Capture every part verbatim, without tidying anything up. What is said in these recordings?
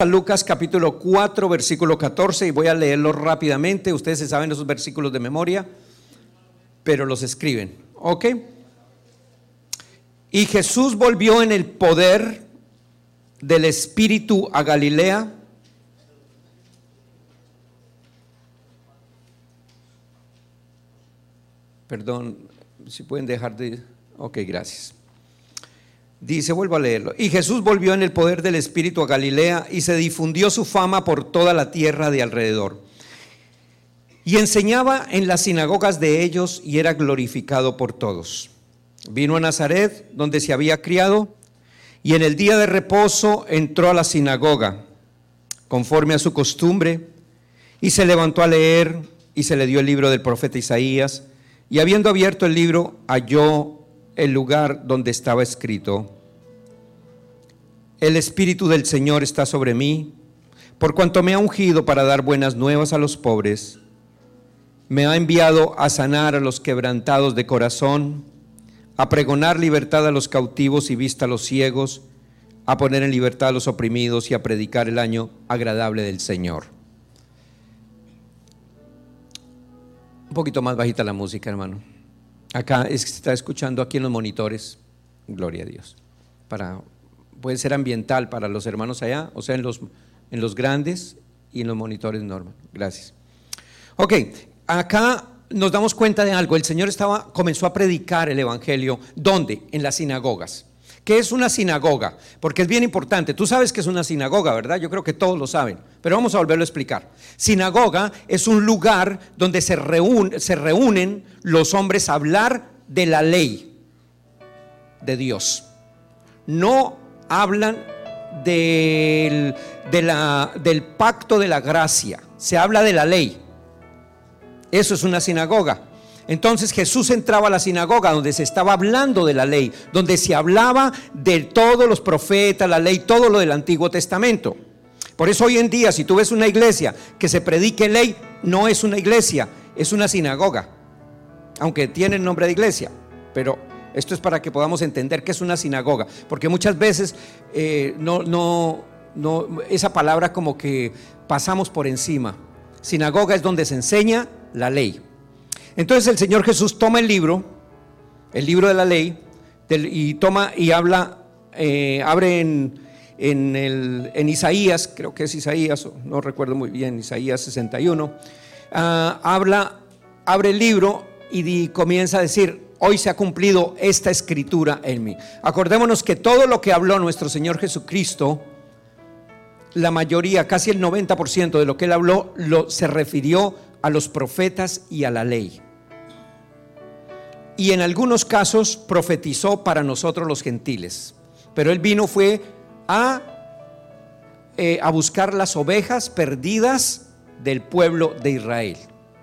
Lucas capítulo cuatro, versículo catorce, y voy a leerlo rápidamente. Ustedes se saben esos versículos de memoria, pero los escriben, ¿ok? Y Jesús volvió en el poder del Espíritu a Galilea, perdón, si pueden dejar de, ok, gracias. Dice, vuelvo a leerlo. Y Jesús volvió en el poder del Espíritu a Galilea, y se difundió su fama por toda la tierra de alrededor. Y enseñaba en las sinagogas de ellos, y era glorificado por todos. Vino a Nazaret, donde se había criado, y en el día de reposo entró a la sinagoga, conforme a su costumbre, y se levantó a leer, y se le dio el libro del profeta Isaías, y habiendo abierto el libro, halló el lugar donde estaba escrito: el Espíritu del Señor está sobre mí, por cuanto me ha ungido para dar buenas nuevas a los pobres, me ha enviado a sanar a los quebrantados de corazón, a pregonar libertad a los cautivos y vista a los ciegos, a poner en libertad a los oprimidos y a predicar el año agradable del Señor. Un poquito más bajita la música, hermano. Acá es que se está escuchando aquí en los monitores, gloria a Dios. Para, puede ser ambiental para los hermanos allá, o sea, en los, en los grandes y en los monitores normal. Gracias. Ok, acá nos damos cuenta de algo. El Señor estaba, comenzó a predicar el evangelio. ¿Dónde? En las sinagogas. ¿Qué es una sinagoga? Porque es bien importante. Tú sabes que es una sinagoga, ¿verdad? Yo creo que todos lo saben, pero vamos a volverlo a explicar. Sinagoga es un lugar donde se reúnen, se reúnen los hombres a hablar de la ley de Dios. No hablan del, de la, del pacto de la gracia, se habla de la ley. Eso es una sinagoga. Entonces Jesús entraba a la sinagoga donde se estaba hablando de la ley, donde se hablaba de todos los profetas, la ley, todo lo del Antiguo Testamento. Por eso hoy en día, si tú ves una iglesia que se predique ley, no es una iglesia, es una sinagoga, aunque tiene el nombre de iglesia. Pero esto es para que podamos entender qué es una sinagoga, porque muchas veces eh, no, no, no, esa palabra como que pasamos por encima. Sinagoga es donde se enseña la ley. Entonces el Señor Jesús toma el libro, el libro de la ley, del, y toma y habla, eh, abre en, en, el, en Isaías, creo que es Isaías, no recuerdo muy bien, Isaías sesenta y uno, uh, habla, abre el libro y di, comienza a decir: hoy se ha cumplido esta escritura en mí. Acordémonos que todo lo que habló nuestro Señor Jesucristo, la mayoría, casi el noventa por ciento de lo que Él habló, lo, se refirió a los profetas y a la ley. Y en algunos casos profetizó para nosotros los gentiles. Pero Él vino fue a, eh, a buscar las ovejas perdidas del pueblo de Israel.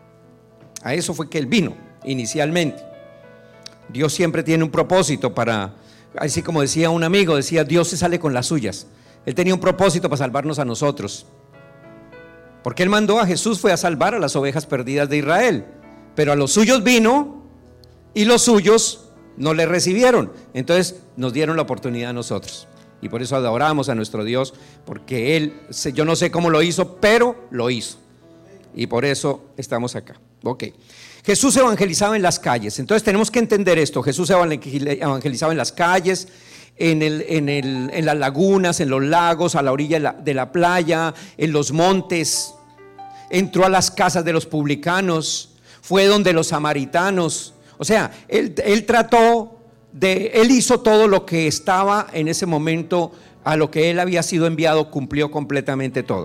A eso fue que Él vino inicialmente. Dios siempre tiene un propósito para, así como decía un amigo, decía: Dios se sale con las suyas. Él tenía un propósito para salvarnos a nosotros. Porque Él mandó a Jesús fue a salvar a las ovejas perdidas de Israel, pero a los suyos vino y los suyos no le recibieron. Entonces nos dieron la oportunidad a nosotros, y por eso adoramos a nuestro Dios, porque Él, yo no sé cómo lo hizo, pero lo hizo, y por eso estamos acá. Ok, Jesús evangelizaba en las calles. Entonces tenemos que entender esto. Jesús evangelizaba en las calles, En, el, en, el, en las lagunas, en los lagos, a la orilla de la, de la playa, en los montes. Entró a las casas de los publicanos, fue donde los samaritanos. O sea, él, él trató de, él hizo todo lo que estaba en ese momento, a lo que él había sido enviado, cumplió completamente todo.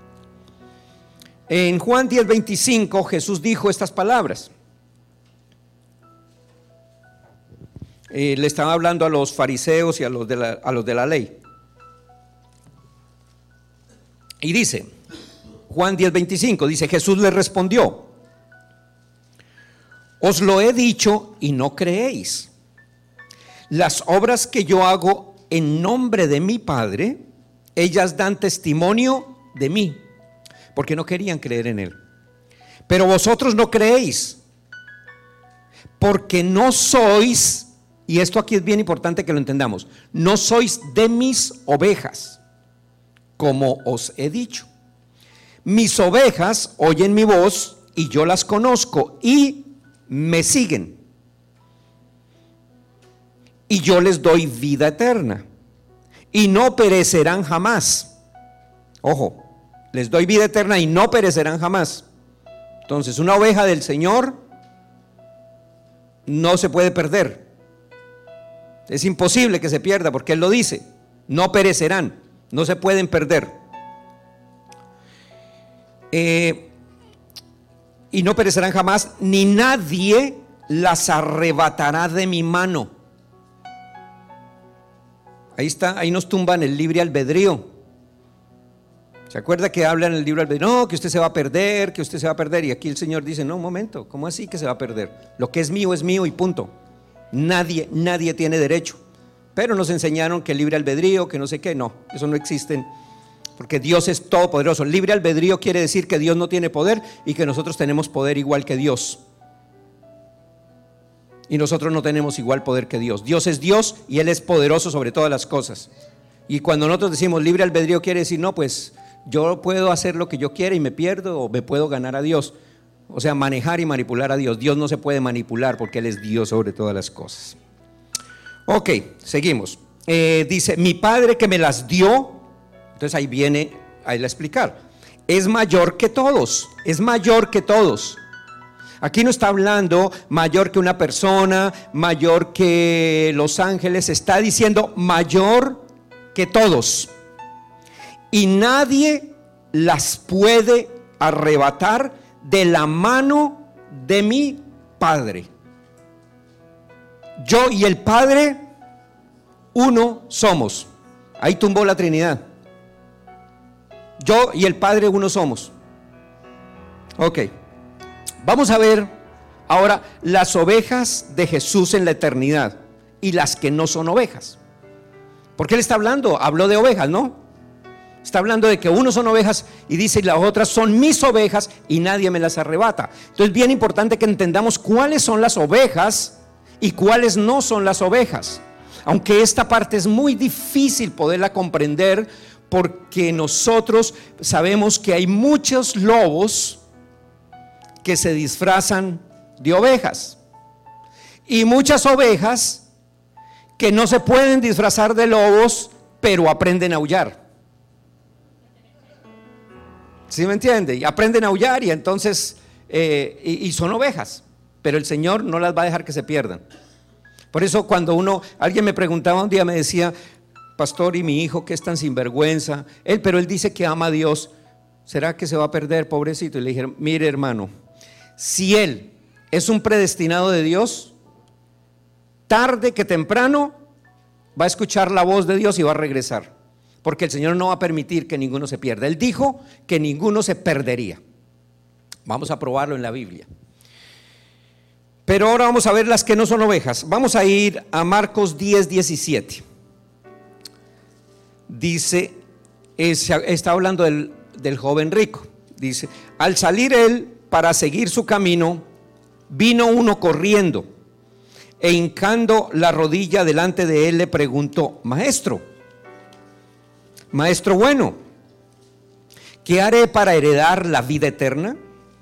En Juan diez veinticinco Jesús dijo estas palabras. Eh, le estaba hablando a los fariseos y a los de la, a los de la ley. Y dice, Juan diez veinticinco, dice: Jesús le respondió: os lo he dicho y no creéis. Las obras que yo hago en nombre de mi Padre, ellas dan testimonio de mí, porque no querían creer en Él. Pero vosotros no creéis, porque no sois, y esto aquí es bien importante que lo entendamos, no sois de mis ovejas. como os he dicho. Mis ovejas oyen mi voz y yo las conozco y me siguen. Y yo les doy vida eterna y no perecerán jamás. Ojo, les doy vida eterna y no perecerán jamás. Entonces, una oveja del Señor no se puede perder. Es imposible que se pierda porque Él lo dice. No perecerán, no se pueden perder. Eh, y no perecerán jamás, ni nadie las arrebatará de mi mano. Ahí está, ahí nos tumban el libre albedrío. ¿Se acuerda que hablan en el libre albedrío? No, que usted se va a perder, que usted se va a perder. Y aquí el Señor dice, no, un momento, ¿cómo así que se va a perder? Lo que es mío es mío y punto. Nadie, nadie tiene derecho. Pero nos enseñaron que el libre albedrío, que no sé qué, no, eso no existe, porque Dios es todopoderoso. Libre albedrío quiere decir que Dios no tiene poder y que nosotros tenemos poder igual que Dios. Y nosotros no tenemos igual poder que Dios. Dios es Dios y Él es poderoso sobre todas las cosas. Y cuando nosotros decimos libre albedrío quiere decir, no, pues yo puedo hacer lo que yo quiera y me pierdo, o me puedo ganar a Dios. O sea, manejar y manipular a Dios. Dios no se puede manipular porque Él es Dios sobre todas las cosas. Ok, seguimos. Eh, dice, mi Padre que me las dio, entonces ahí viene a él a explicar, es mayor que todos, es mayor que todos. Aquí no está hablando mayor que una persona, mayor que los ángeles, está diciendo mayor que todos. Y nadie las puede arrebatar de la mano de mi Padre. Yo y el Padre, uno somos. Ahí tumbó la Trinidad. Yo y el Padre, uno somos. Ok. Vamos a ver ahora las ovejas de Jesús en la eternidad y las que no son ovejas. ¿Por qué él está hablando? Habló de ovejas, ¿no? Está hablando de que unos son ovejas y dice las otras son mis ovejas y nadie me las arrebata. Entonces es bien importante que entendamos cuáles son las ovejas y cuáles no son las ovejas. Aunque esta parte es muy difícil poderla comprender porque nosotros sabemos que hay muchos lobos que se disfrazan de ovejas y muchas ovejas que no se pueden disfrazar de lobos pero aprenden a aullar. ¿Sí me entiende? Y aprenden a aullar y entonces eh, y, y son ovejas, pero el Señor no las va a dejar que se pierdan. Por eso cuando uno, alguien me preguntaba un día, me decía, pastor, y mi hijo que es tan sinvergüenza, él, pero él dice que ama a Dios, ¿será que se va a perder, pobrecito? Y le dije, mire hermano, si él es un predestinado de Dios, tarde que temprano va a escuchar la voz de Dios y va a regresar, porque el Señor no va a permitir que ninguno se pierda. Él dijo que ninguno se perdería. Vamos a probarlo en la Biblia. Pero ahora vamos a ver las que no son ovejas. Vamos a ir a Marcos diez, diecisiete. Dice, está hablando del, del joven rico. Dice, al salir él para seguir su camino, vino uno corriendo e hincando la rodilla delante de él le preguntó, maestro, maestro bueno, ¿qué haré para heredar la vida eterna?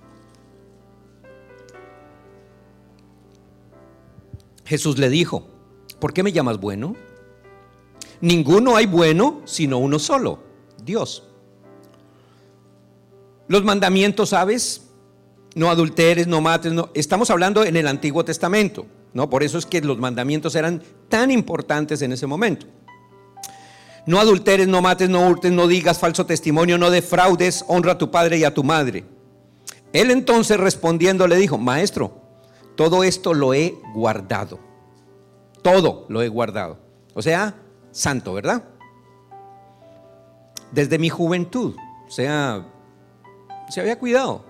Jesús le dijo, ¿por qué me llamas bueno? Ninguno hay bueno sino uno solo, Dios. Los mandamientos, ¿sabes? No adulteres, no mates, no. Estamos hablando en el Antiguo Testamento, ¿no? Por eso es que los mandamientos eran tan importantes en ese momento. No adulteres, no mates, no hurtes, no digas falso testimonio, no defraudes, honra a tu padre y a tu madre. Él entonces respondiendo le dijo, maestro, todo esto lo he guardado. Todo lo he guardado. O sea, santo, ¿verdad? Desde mi juventud. O sea, se había cuidado.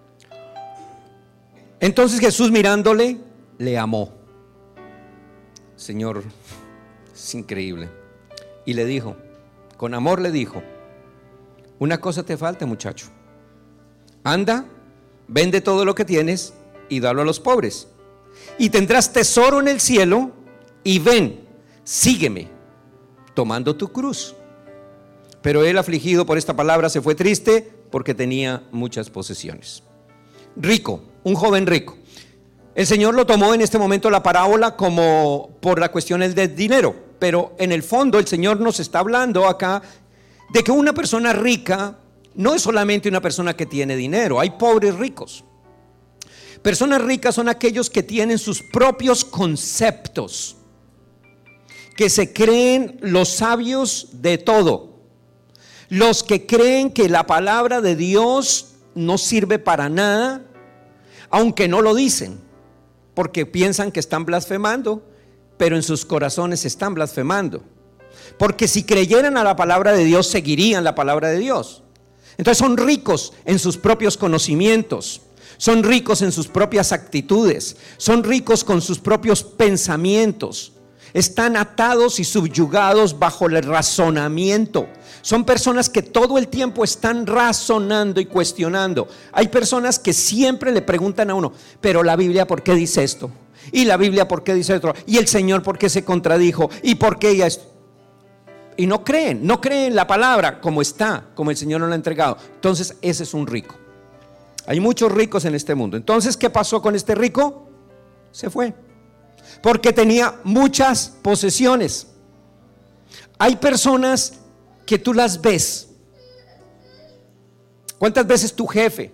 Entonces Jesús mirándole, le amó. Señor, es increíble. Y le dijo, con amor le dijo, una cosa te falta, muchacho. Anda, vende todo lo que tienes y dalo a los pobres, y tendrás tesoro en el cielo, y ven, sígueme, tomando tu cruz. pero él, afligido por esta palabra, se fue triste porque tenía muchas posesiones. Rico, un joven rico. El Señor lo tomó en este momento la parábola como por la cuestión del dinero, pero en el fondo el Señor nos está hablando acá de que una persona rica no es solamente una persona que tiene dinero. Hay pobres ricos. Personas ricas son aquellos que tienen sus propios conceptos, que se creen los sabios de todo, los que creen que la palabra de Dios no sirve para nada, aunque no lo dicen, porque piensan que están blasfemando, pero en sus corazones están blasfemando, porque si creyeran a la palabra de Dios, seguirían la palabra de Dios. Entonces son ricos en sus propios conocimientos, son ricos en sus propias actitudes, son ricos con sus propios pensamientos, están atados y subyugados bajo el razonamiento. Son personas que todo el tiempo están razonando y cuestionando. Hay personas que siempre le preguntan a uno, pero la Biblia, ¿por qué dice esto? Y la Biblia, ¿por qué dice otro? Y el Señor, ¿por qué se contradijo? ¿Y por qué ella es? Y no creen, no creen la palabra como está, como el Señor nos la ha entregado. Entonces ese es un rico. Hay muchos ricos en este mundo. Entonces, ¿qué pasó con este rico? Se fue, porque tenía muchas posesiones. Hay personas que tú las ves. ¿Cuántas veces tu jefe,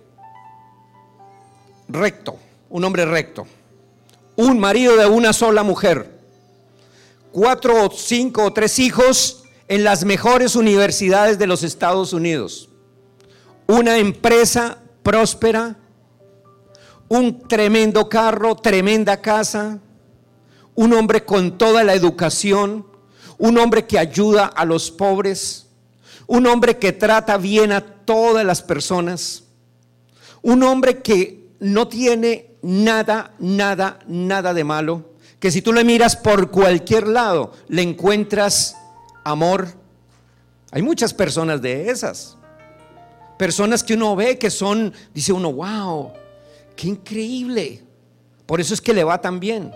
recto, un hombre recto, un marido de una sola mujer, cuatro o cinco o tres hijos en las mejores universidades de los Estados Unidos, una empresa próspera, un tremendo carro, tremenda casa, un hombre con toda la educación, un hombre que ayuda a los pobres, un hombre que trata bien a todas las personas, un hombre que no tiene nada, nada, nada de malo, que si tú le miras por cualquier lado le encuentras amor. Hay muchas personas de esas, personas que uno ve que son, dice uno, wow, qué increíble, por eso es que le va tan bien.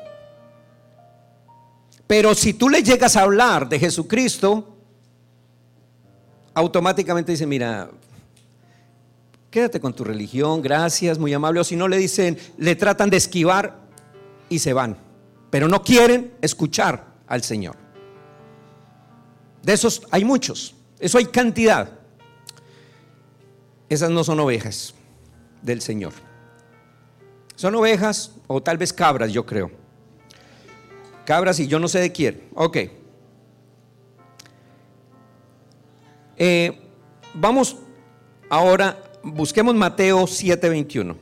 Pero si tú le llegas a hablar de Jesucristo, automáticamente dice, mira, quédate con tu religión, gracias, muy amable. O si no, le dicen, le tratan de esquivar y se van, pero no quieren escuchar al Señor. De esos hay muchos, eso hay cantidad. Esas no son ovejas del Señor, son ovejas o tal vez cabras, yo creo. Cabras y yo no sé de quién. Ok. Eh, vamos ahora, busquemos Mateo siete veintiuno.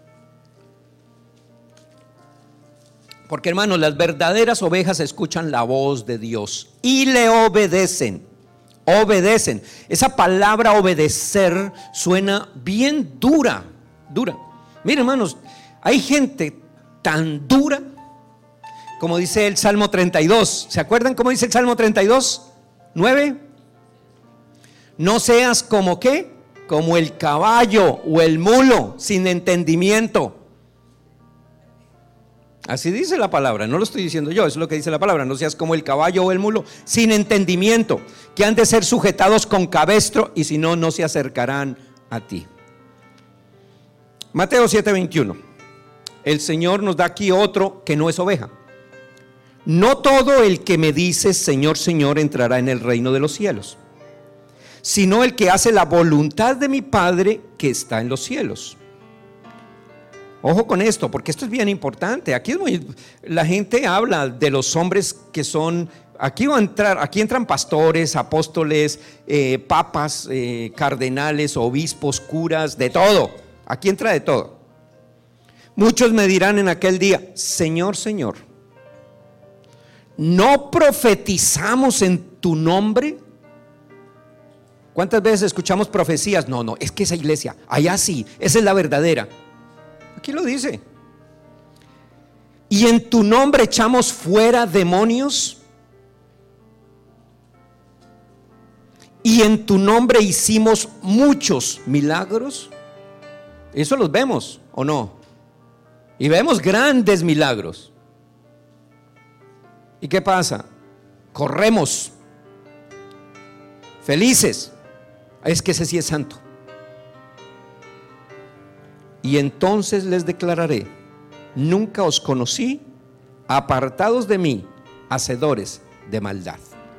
Porque, hermanos, las verdaderas ovejas escuchan la voz de Dios y le obedecen. Obedecen. Esa palabra obedecer suena bien dura, dura. Miren, hermanos, hay gente tan dura, como dice el Salmo treinta y dos. ¿Se acuerdan cómo dice el Salmo treinta y dos? nueve. No seas como ¿qué? Como el caballo o el mulo sin entendimiento. Así dice la palabra, no lo estoy diciendo yo, eso es lo que dice la palabra. No seas como el caballo o el mulo sin entendimiento, que han de ser sujetados con cabestro, y si no, no se acercarán a ti. Mateo siete veintiuno. El Señor nos da aquí otro que no es oveja. No todo el que me dice Señor, Señor entrará en el reino de los cielos, sino el que hace la voluntad de mi Padre que está en los cielos. Ojo con esto, porque esto es bien importante. Aquí es muy, la gente habla de los hombres que son, aquí va a entrar, aquí entran pastores, apóstoles, eh, papas, eh, cardenales, obispos, curas, de todo. Aquí entra de todo. Muchos me dirán en aquel día, Señor, Señor, ¿no profetizamos en tu nombre? ¿Cuántas veces escuchamos profecías? No, no, es que esa iglesia, allá sí, esa es la verdadera. Aquí lo dice. ¿Y en tu nombre echamos fuera demonios? ¿Y en tu nombre hicimos muchos milagros? Eso los vemos, ¿o no? Y vemos grandes milagros. ¿Y qué pasa? Corremos felices Es que ese sí es santo. Y entonces les declararé: nunca os conocí, apartados de mí, hacedores de maldad.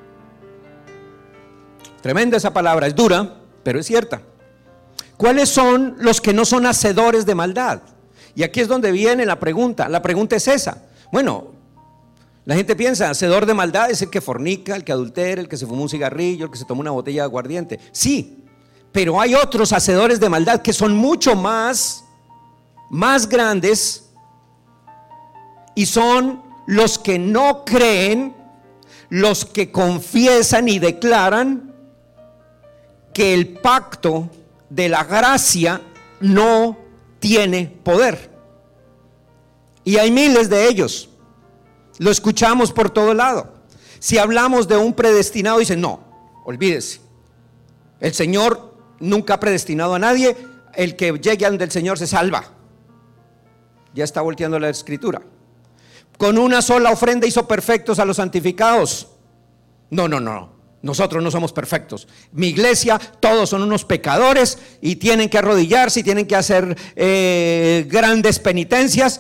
Tremenda esa palabra, es dura, pero es cierta. ¿Cuáles son los que no son hacedores de maldad? Y aquí es donde viene la pregunta. La pregunta es esa. Bueno, la gente piensa, hacedor de maldad es el que fornica, el que adultera, el que se fuma un cigarrillo, el que se toma una botella de aguardiente. Sí, pero hay otros hacedores de maldad que son mucho más, más grandes, y son los que no creen, los que confiesan y declaran que el pacto de la gracia no tiene poder. Y hay miles de ellos. Lo escuchamos por todo lado. Si hablamos de un predestinado, dicen: no, olvídese. El Señor nunca ha predestinado a nadie. El que llegue ante el Señor se salva. Ya está volteando la escritura. Con una sola ofrenda hizo perfectos a los santificados. No, no, no. Nosotros no somos perfectos. Mi iglesia, todos son unos pecadores y tienen que arrodillarse y tienen que hacer eh, grandes penitencias,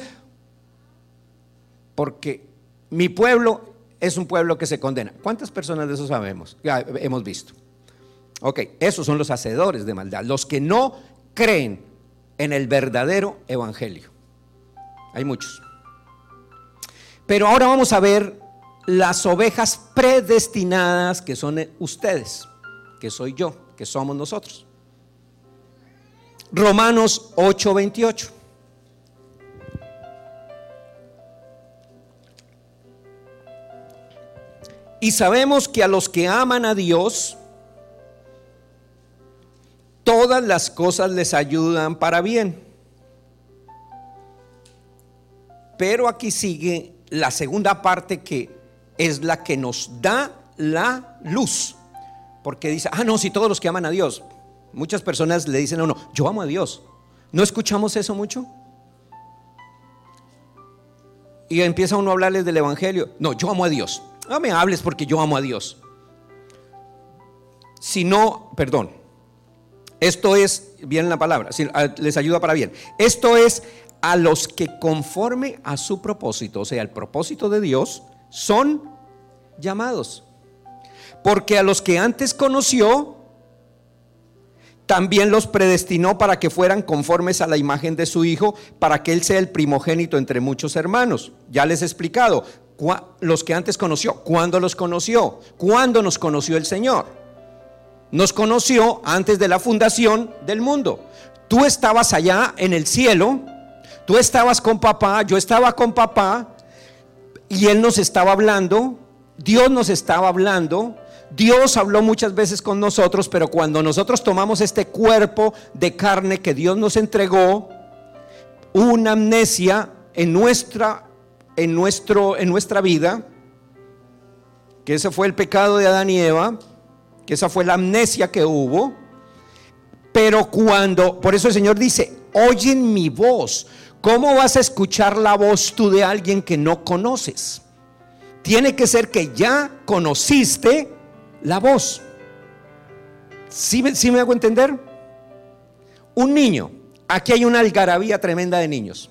porque mi pueblo es un pueblo que se condena. ¿Cuántas personas de eso sabemos? Ya hemos visto. Ok, esos son los hacedores de maldad, los que no creen en el verdadero evangelio. Hay muchos. Pero ahora vamos a ver las ovejas predestinadas, que son ustedes, que soy yo, que somos nosotros. Romanos ocho veintiocho. Y sabemos que a los que aman a Dios, todas las cosas les ayudan para bien. Pero aquí sigue la segunda parte, que es la que nos da la luz, porque dice: ah, no, si todos los que aman a Dios. Muchas personas le dicen a uno: yo amo a Dios. ¿No escuchamos eso mucho? Y empieza uno a hablarles del evangelio. No, yo amo a Dios. No me hables porque yo amo a Dios. Si no, perdón, esto es, bien la palabra, si les ayuda para bien. Esto es a los que conforme a su propósito, o sea, el propósito de Dios, son llamados. Porque a los que antes conoció, también los predestinó para que fueran conformes a la imagen de su Hijo, para que Él sea el primogénito entre muchos hermanos. Ya les he explicado, los que antes conoció. ¿Cuándo los conoció? ¿Cuándo nos conoció el Señor? Nos conoció antes de la fundación del mundo. Tú estabas allá en el cielo, tú estabas con papá, yo estaba con papá, y Él nos estaba hablando, Dios nos estaba hablando. Dios habló muchas veces con nosotros, pero cuando nosotros tomamos este cuerpo de carne que Dios nos entregó, hubo una amnesia en nuestra, en nuestro, en nuestra vida, que ese fue el pecado de Adán y Eva, que esa fue la amnesia que hubo. Pero cuando, por eso el Señor dice: oyen mi voz. ¿Cómo vas a escuchar la voz tú de alguien que no conoces? Tiene que ser que ya conociste la voz. ¿Sí, sí me hago entender? Un niño, aquí hay una algarabía tremenda de niños,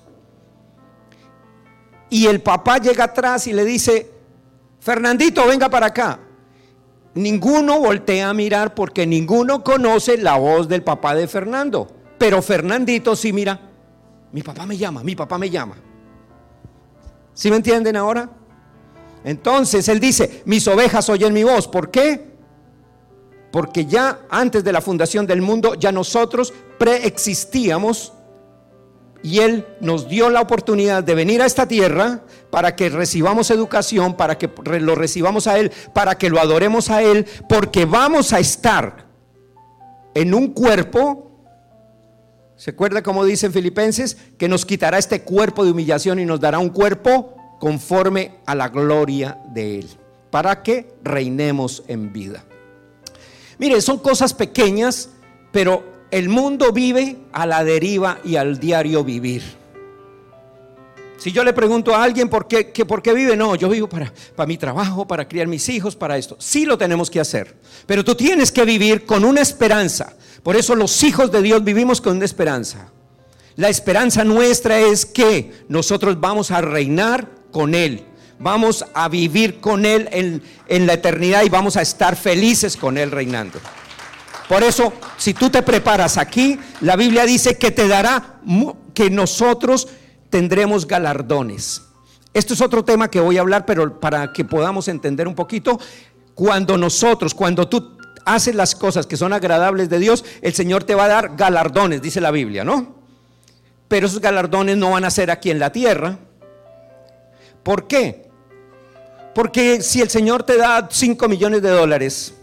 y el papá llega atrás y le dice: Fernandito, venga para acá. Ninguno voltea a mirar porque ninguno conoce la voz del papá de Fernando, pero Fernandito sí mira: mi papá me llama, mi papá me llama. ¿Sí me entienden ahora? Entonces él dice: mis ovejas oyen mi voz. ¿Por qué? Porque ya antes de la fundación del mundo, ya nosotros preexistíamos, y Él nos dio la oportunidad de venir a esta tierra para que recibamos educación, para que lo recibamos a Él, para que lo adoremos a Él, porque vamos a estar en un cuerpo. ¿Se acuerda cómo dice en Filipenses? Que nos quitará este cuerpo de humillación y nos dará un cuerpo conforme a la gloria de Él, para que reinemos en vida. Mire, son cosas pequeñas, pero el mundo vive a la deriva y al diario vivir. Si yo le pregunto a alguien por qué, que por qué vive, no, yo vivo para, para mi trabajo, para criar mis hijos, para esto. Sí lo tenemos que hacer, pero tú tienes que vivir con una esperanza. Por eso los hijos de Dios vivimos con una esperanza. La esperanza nuestra es que nosotros vamos a reinar con Él, vamos a vivir con Él en, en la eternidad y vamos a estar felices con Él reinando. Por eso, si tú te preparas aquí, la Biblia dice que te dará, que nosotros tendremos galardones. Esto es otro tema que voy a hablar, pero para que podamos entender un poquito, cuando nosotros, cuando tú haces las cosas que son agradables de Dios, el Señor te va a dar galardones, dice la Biblia, ¿no? Pero esos galardones no van a ser aquí en la tierra. ¿Por qué? Porque si el Señor te da cinco millones de dólares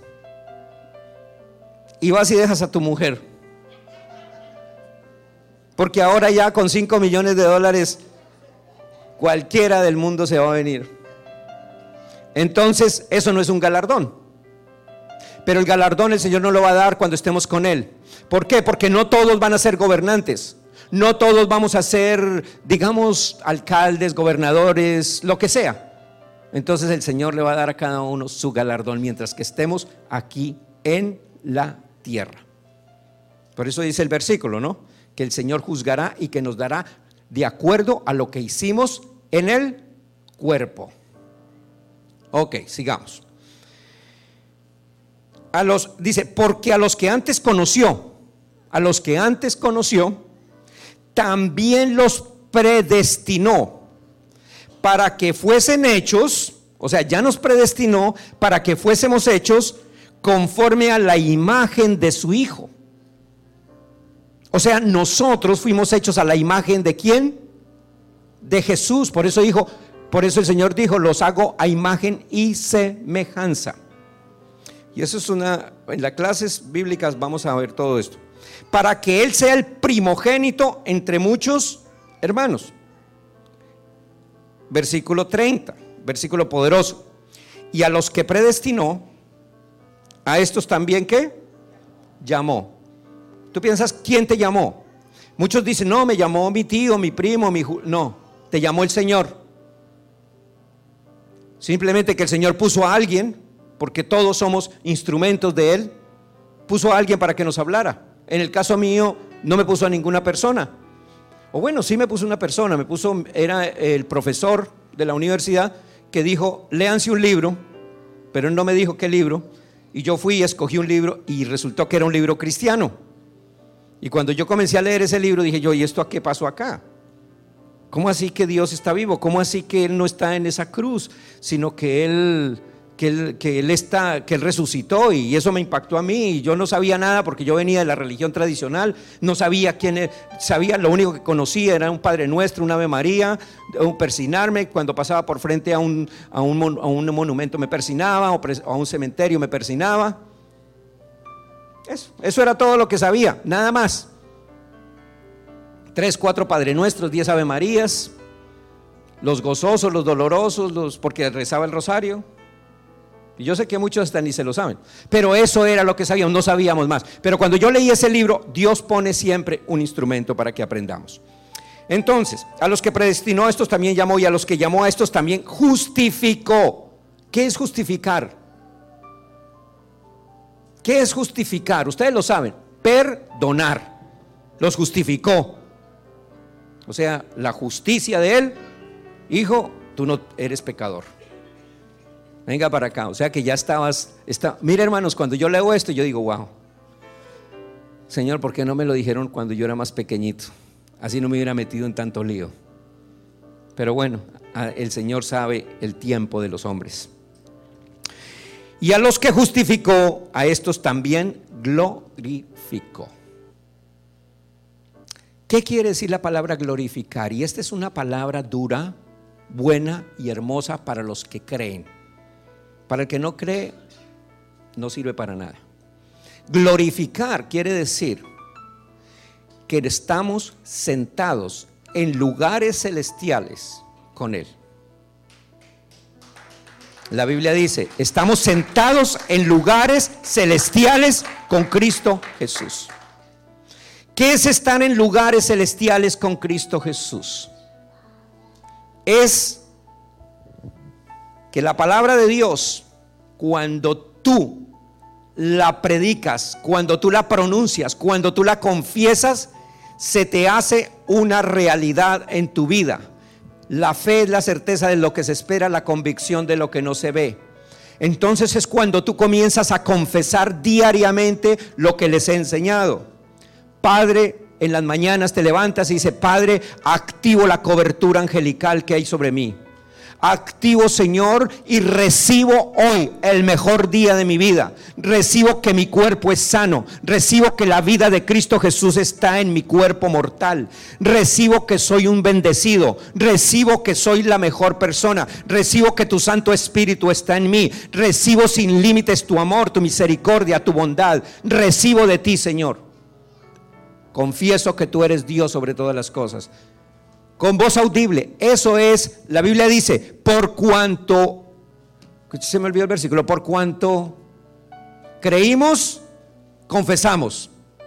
y vas y dejas a tu mujer, porque ahora ya con cinco millones de dólares cualquiera del mundo se va a venir, entonces eso no es un galardón. Pero el galardón el Señor no lo va a dar cuando estemos con Él. ¿Por qué? Porque no todos van a ser gobernantes, no todos vamos a ser, digamos, alcaldes, gobernadores, lo que sea. Entonces el Señor le va a dar a cada uno su galardón mientras que estemos aquí en la tierra. Por eso dice el versículo, ¿no? Que el Señor juzgará y que nos dará de acuerdo a lo que hicimos en el cuerpo. Ok, sigamos. A los, dice, porque a los que antes conoció, a los que antes conoció, también los predestinó para que fuesen hechos, o sea, ya nos predestinó para que fuésemos hechos conforme a la imagen de su Hijo. O sea, nosotros fuimos hechos a la imagen de ¿quién? De Jesús. Por eso dijo, por eso el Señor dijo, los hago a imagen y semejanza. Y eso es una, en las clases bíblicas vamos a ver todo esto. Para que Él sea el primogénito entre muchos hermanos. Versículo treinta, versículo poderoso. Y a los que predestinó, a estos también ¿qué? Llamó. Tú piensas, ¿quién te llamó? Muchos dicen, no, me llamó mi tío, mi primo, mi ju-. No, te llamó el Señor. Simplemente que el Señor puso a alguien, porque todos somos instrumentos de Él, puso a alguien para que nos hablara. En el caso mío, no me puso a ninguna persona. O bueno, sí me puso una persona, me puso, era el profesor de la universidad que dijo, léanse un libro, pero él no me dijo qué libro, y yo fui y escogí un libro y resultó que era un libro cristiano. Y cuando yo comencé a leer ese libro dije yo, ¿y esto a qué pasó acá? ¿Cómo así que Dios está vivo? ¿Cómo así que Él no está en esa cruz? Sino que Él, que Él, que Él está, que Él resucitó, y eso me impactó a mí. Y yo no sabía nada porque yo venía de la religión tradicional, no sabía quién era, sabía, lo único que conocía era un Padre Nuestro, un Ave María, un persinarme, cuando pasaba por frente a un, a un, a un monumento me persinaba, o a un cementerio me persinaba. Eso, eso era todo lo que sabía, nada más. Tres, cuatro Padre Nuestros, diez Ave Marías, los gozosos, los dolorosos, los, porque rezaba el rosario. Y yo sé que muchos hasta ni se lo saben, pero eso era lo que sabíamos, no sabíamos más. Pero cuando yo leí ese libro, Dios pone siempre un instrumento para que aprendamos. Entonces, a los que predestinó a estos también llamó, y a los que llamó a estos también justificó. ¿Qué es justificar? ¿Qué es justificar? Ustedes lo saben, perdonar. Los justificó. O sea, la justicia de Él, hijo, tú no eres pecador. Venga para acá. O sea que ya estabas, está, mira hermanos, cuando yo leo esto yo digo, wow, Señor, ¿por qué no me lo dijeron cuando yo era más pequeñito? Así no me hubiera metido en tanto lío. Pero bueno, el Señor sabe el tiempo de los hombres. Y a los que justificó, a estos también glorificó. ¿Qué quiere decir la palabra glorificar? Y esta es una palabra dura, buena y hermosa para los que creen. Para el que no cree, no sirve para nada. Glorificar quiere decir que estamos sentados en lugares celestiales con Él. La Biblia dice, estamos sentados en lugares celestiales con Cristo Jesús. ¿Qué es estar en lugares celestiales con Cristo Jesús? es que la palabra de Dios, cuando tú la predicas, cuando tú la pronuncias, cuando tú la confiesas, se te hace una realidad en tu vida. La fe es la certeza de lo que se espera, la convicción de lo que no se ve. Entonces es cuando tú comienzas a confesar diariamente lo que les he enseñado. Padre, en las mañanas te levantas y dices: Padre, activo la cobertura angelical que hay sobre mí. Activo, Señor, y recibo hoy el mejor día de mi vida. Recibo que mi cuerpo es sano. Recibo que la vida de Cristo Jesús está en mi cuerpo mortal. Recibo que soy un bendecido. Recibo que soy la mejor persona. Recibo que tu Santo Espíritu está en mí. Recibo sin límites tu amor, tu misericordia, tu bondad. Recibo de ti, Señor. Confieso que tú eres Dios sobre todas las cosas. Con voz audible. Eso es, la Biblia dice, por cuanto, se me olvidó el versículo, por cuanto creímos, confesamos,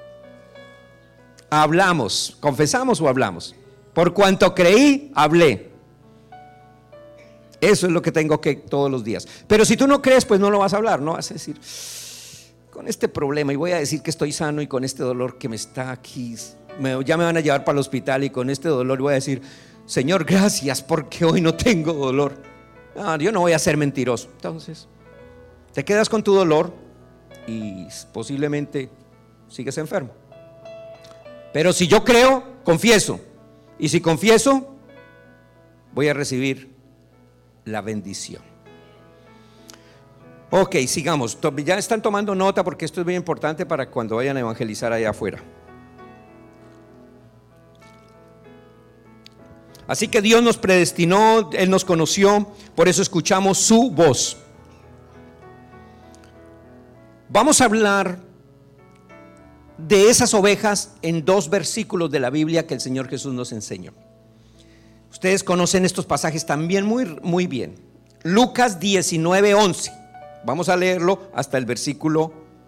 hablamos, confesamos o hablamos. Por cuanto creí, hablé. Eso es lo que tengo que todos los días. Pero si tú no crees, pues no lo vas a hablar, no vas a decir, con este problema, y voy a decir que estoy sano, y con este dolor que me está aquí, me, ya me van a llevar para el hospital, y con este dolor voy a decir: Señor, gracias porque hoy no tengo dolor. No, yo no voy a ser mentiroso. Entonces te quedas con tu dolor y posiblemente sigues enfermo. Pero si yo creo, confieso, y si confieso, voy a recibir la bendición. Ok, sigamos. Ya están tomando nota, porque esto es muy importante para cuando vayan a evangelizar allá afuera. Así que Dios nos predestinó, Él nos conoció, por eso escuchamos su voz. Vamos a hablar de esas ovejas en dos versículos de la Biblia que el Señor Jesús nos enseñó. Ustedes conocen estos pasajes también muy, muy bien. Lucas diecinueve once. Vamos a leerlo hasta el versículo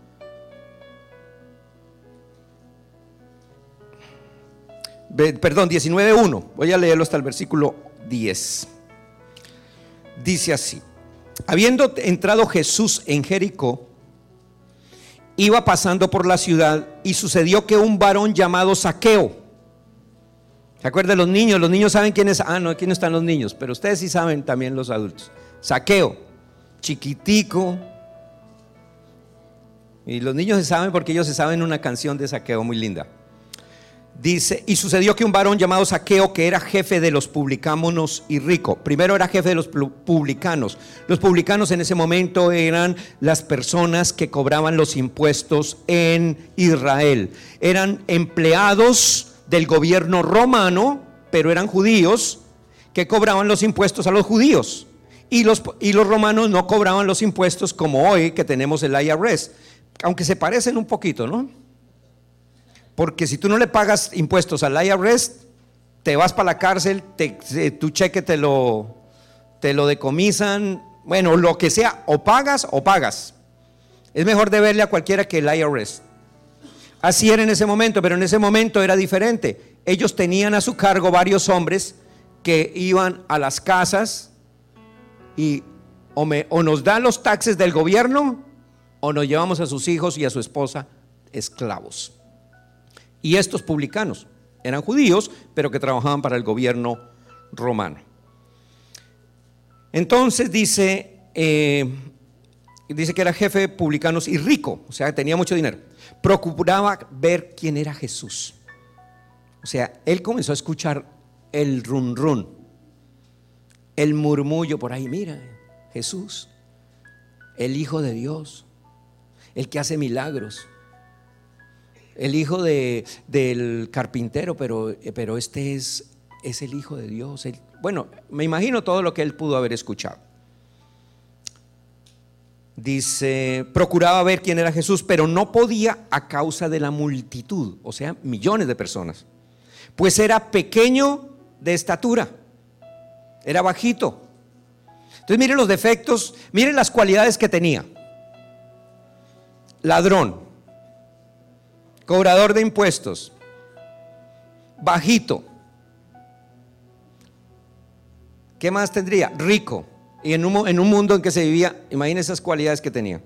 Perdón, diecinueve uno. Voy a leerlo hasta el versículo diez. Dice así: habiendo entrado Jesús en Jericó, iba pasando por la ciudad, y sucedió que un varón llamado Zaqueo. ¿Se acuerdan de los niños? Los niños saben quién es. Ah, no, aquí no están los niños, pero ustedes sí saben, también los adultos. Zaqueo, chiquitico. Y los niños se saben porque ellos se saben una canción de Zaqueo muy linda. Dice: y sucedió que un varón llamado Zaqueo, que era jefe de los publicanos y rico. Primero era jefe de los publicanos. Los publicanos en ese momento eran las personas que cobraban los impuestos en Israel. Eran empleados del gobierno romano, pero eran judíos que cobraban los impuestos a los judíos. Y los, y los romanos no cobraban los impuestos como hoy, que tenemos el I R S. Aunque se parecen un poquito, ¿no? Porque si tú no le pagas impuestos al I R S, te vas para la cárcel, te, te, tu cheque te lo, te lo decomisan, bueno, lo que sea, o pagas o pagas. Es mejor deberle a cualquiera que el I R S. Así era en ese momento, pero en ese momento era diferente. Ellos tenían a su cargo varios hombres que iban a las casas y o, me, o nos dan los taxes del gobierno, o nos llevamos a sus hijos y a su esposa esclavos. Y estos publicanos eran judíos, pero que trabajaban para el gobierno romano. Entonces dice, eh, dice que era jefe de publicanos y rico, o sea, tenía mucho dinero. Procuraba ver quién era Jesús. O sea, él comenzó a escuchar el run run, el murmullo por ahí: mira, Jesús, el Hijo de Dios, el que hace milagros, el hijo de, del carpintero, pero, pero este es, es el Hijo de Dios. Él, bueno, me imagino todo lo que él pudo haber escuchado. Dice, procuraba ver quién era Jesús, pero no podía a causa de la multitud, o sea, millones de personas, pues era pequeño de estatura, era bajito. Entonces miren los defectos, miren las cualidades que tenía: ladrón, cobrador de impuestos, bajito, ¿Qué más tendría? Rico. Y en un, en un mundo en que se vivía, imagínense esas cualidades que tenía.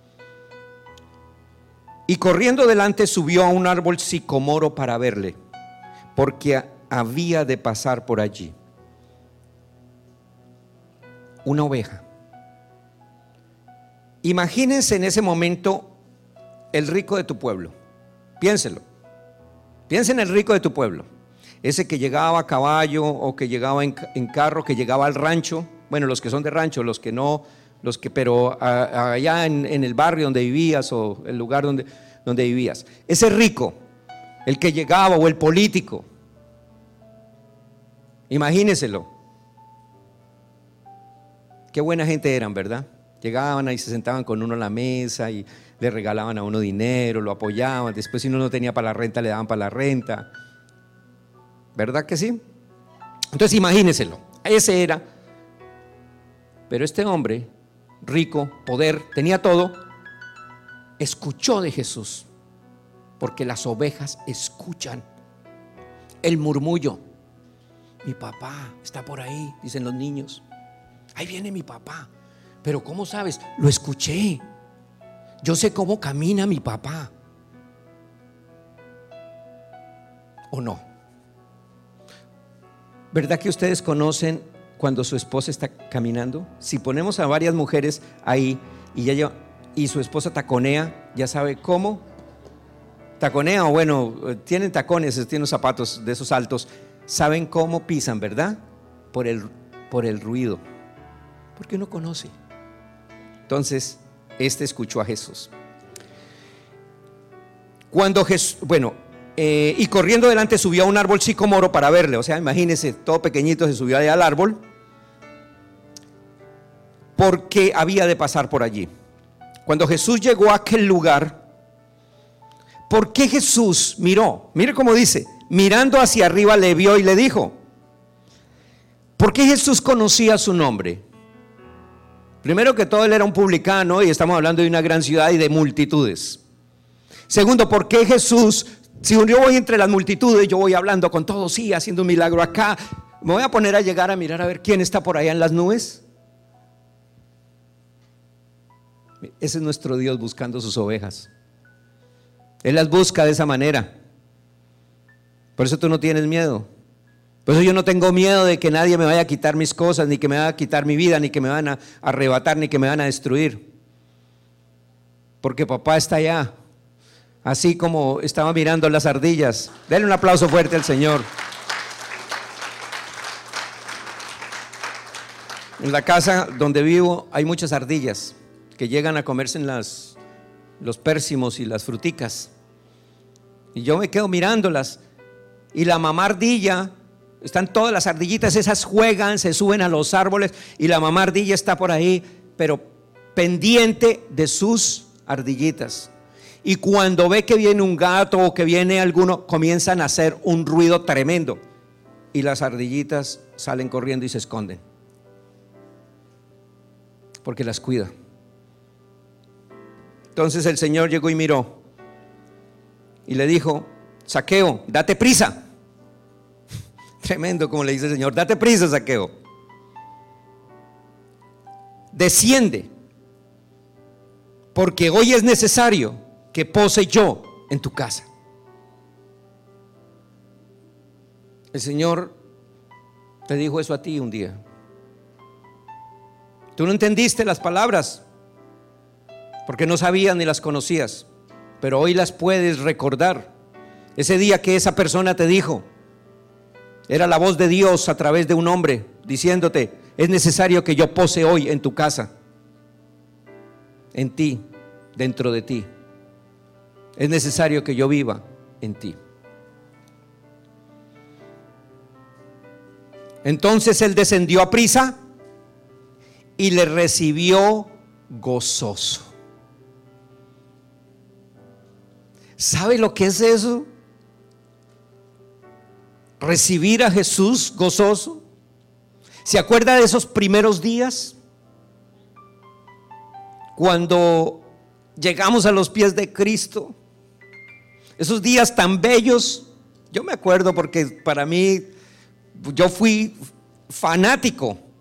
Y corriendo delante subió a un árbol sicomoro para verle, porque había de pasar por allí. Una oveja. Imagínense en ese momento el rico de tu pueblo. Piénselo. Piensa en el rico de tu pueblo. Ese que llegaba a caballo o que llegaba en, en carro, que llegaba al rancho. Bueno, los que son de rancho, los que no, los que, pero a, a allá en, en el barrio donde vivías o el lugar donde, donde vivías. Ese rico, el que llegaba, o el político. Imagínenselo. Qué buena gente eran, ¿verdad? Llegaban ahí, se sentaban con uno a la mesa y le regalaban a uno dinero, lo apoyaban. Después, si uno no tenía para la renta, le daban para la renta. ¿Verdad que sí? Entonces imagínenselo. Ese era. Pero este hombre, rico, poder, tenía todo, escuchó de Jesús. Porque las ovejas escuchan el murmullo. Mi papá está por ahí, dicen los niños. Ahí viene mi papá. Pero ¿cómo sabes? Lo escuché. Yo sé cómo camina mi papá. ¿O no? ¿Verdad que ustedes conocen cuando su esposa está caminando? Si ponemos a varias mujeres ahí y, ya lleva, y su esposa taconea, ¿ya sabe cómo? Taconea, o bueno, tienen tacones, tienen zapatos de esos altos. ¿Saben cómo pisan, verdad? Por el, por el ruido. Porque uno conoce. Entonces, este escuchó a Jesús. Cuando Jesús, bueno, eh, y corriendo delante subió a un árbol sicomoro para verle. O sea, imagínense, todo pequeñito se subió allá al árbol, porque había de pasar por allí. Cuando Jesús llegó a aquel lugar, ¿por qué Jesús miró? Mire cómo dice, mirando hacia arriba le vio y le dijo. ¿Por qué Jesús conocía su nombre? Primero que todo, él era un publicano y estamos hablando de una gran ciudad y de multitudes. Segundo, ¿por qué Jesús, si yo voy entre las multitudes, yo voy hablando con todos, sí, haciendo un milagro acá, me voy a poner a llegar a mirar a ver quién está por allá en las nubes? Ese es nuestro Dios buscando sus ovejas. Él las busca de esa manera. Por eso tú no tienes miedo. Por eso yo no tengo miedo de que nadie me vaya a quitar mis cosas, ni que me vaya a quitar mi vida, ni que me van a arrebatar, ni que me van a destruir. Porque papá está allá, así como estaba mirando las ardillas. Denle un aplauso fuerte al Señor. En la casa donde vivo hay muchas ardillas que llegan a comerse en las, los pérsimos y las fruticas. Y yo me quedo mirándolas. Y la mamá ardilla, están todas las ardillitas, esas juegan, se suben a los árboles, y la mamá ardilla está por ahí, pero pendiente de sus ardillitas. Y cuando ve que viene un gato o que viene alguno, comienzan a hacer un ruido tremendo, y las ardillitas salen corriendo y se esconden, porque las cuida. Entonces el Señor llegó y miró y le dijo: Zaqueo, date prisa. Tremendo como le dice el Señor: date prisa, Zaqueo, desciende, porque hoy es necesario que pose yo en tu casa. El Señor te dijo eso a ti un día. Tú no entendiste las palabras porque no sabías ni las conocías, pero hoy las puedes recordar. Ese día que esa persona te dijo, era la voz de Dios a través de un hombre diciéndote: es necesario que yo pose hoy en tu casa, en ti, dentro de ti. Es necesario que yo viva en ti. Entonces él descendió a prisa y le recibió gozoso. ¿Sabe lo que es eso? Recibir a Jesús gozoso. ¿Se acuerda de esos primeros días? Cuando llegamos a los pies de Cristo. Esos días tan bellos. Yo me acuerdo porque para mí, yo fui fanático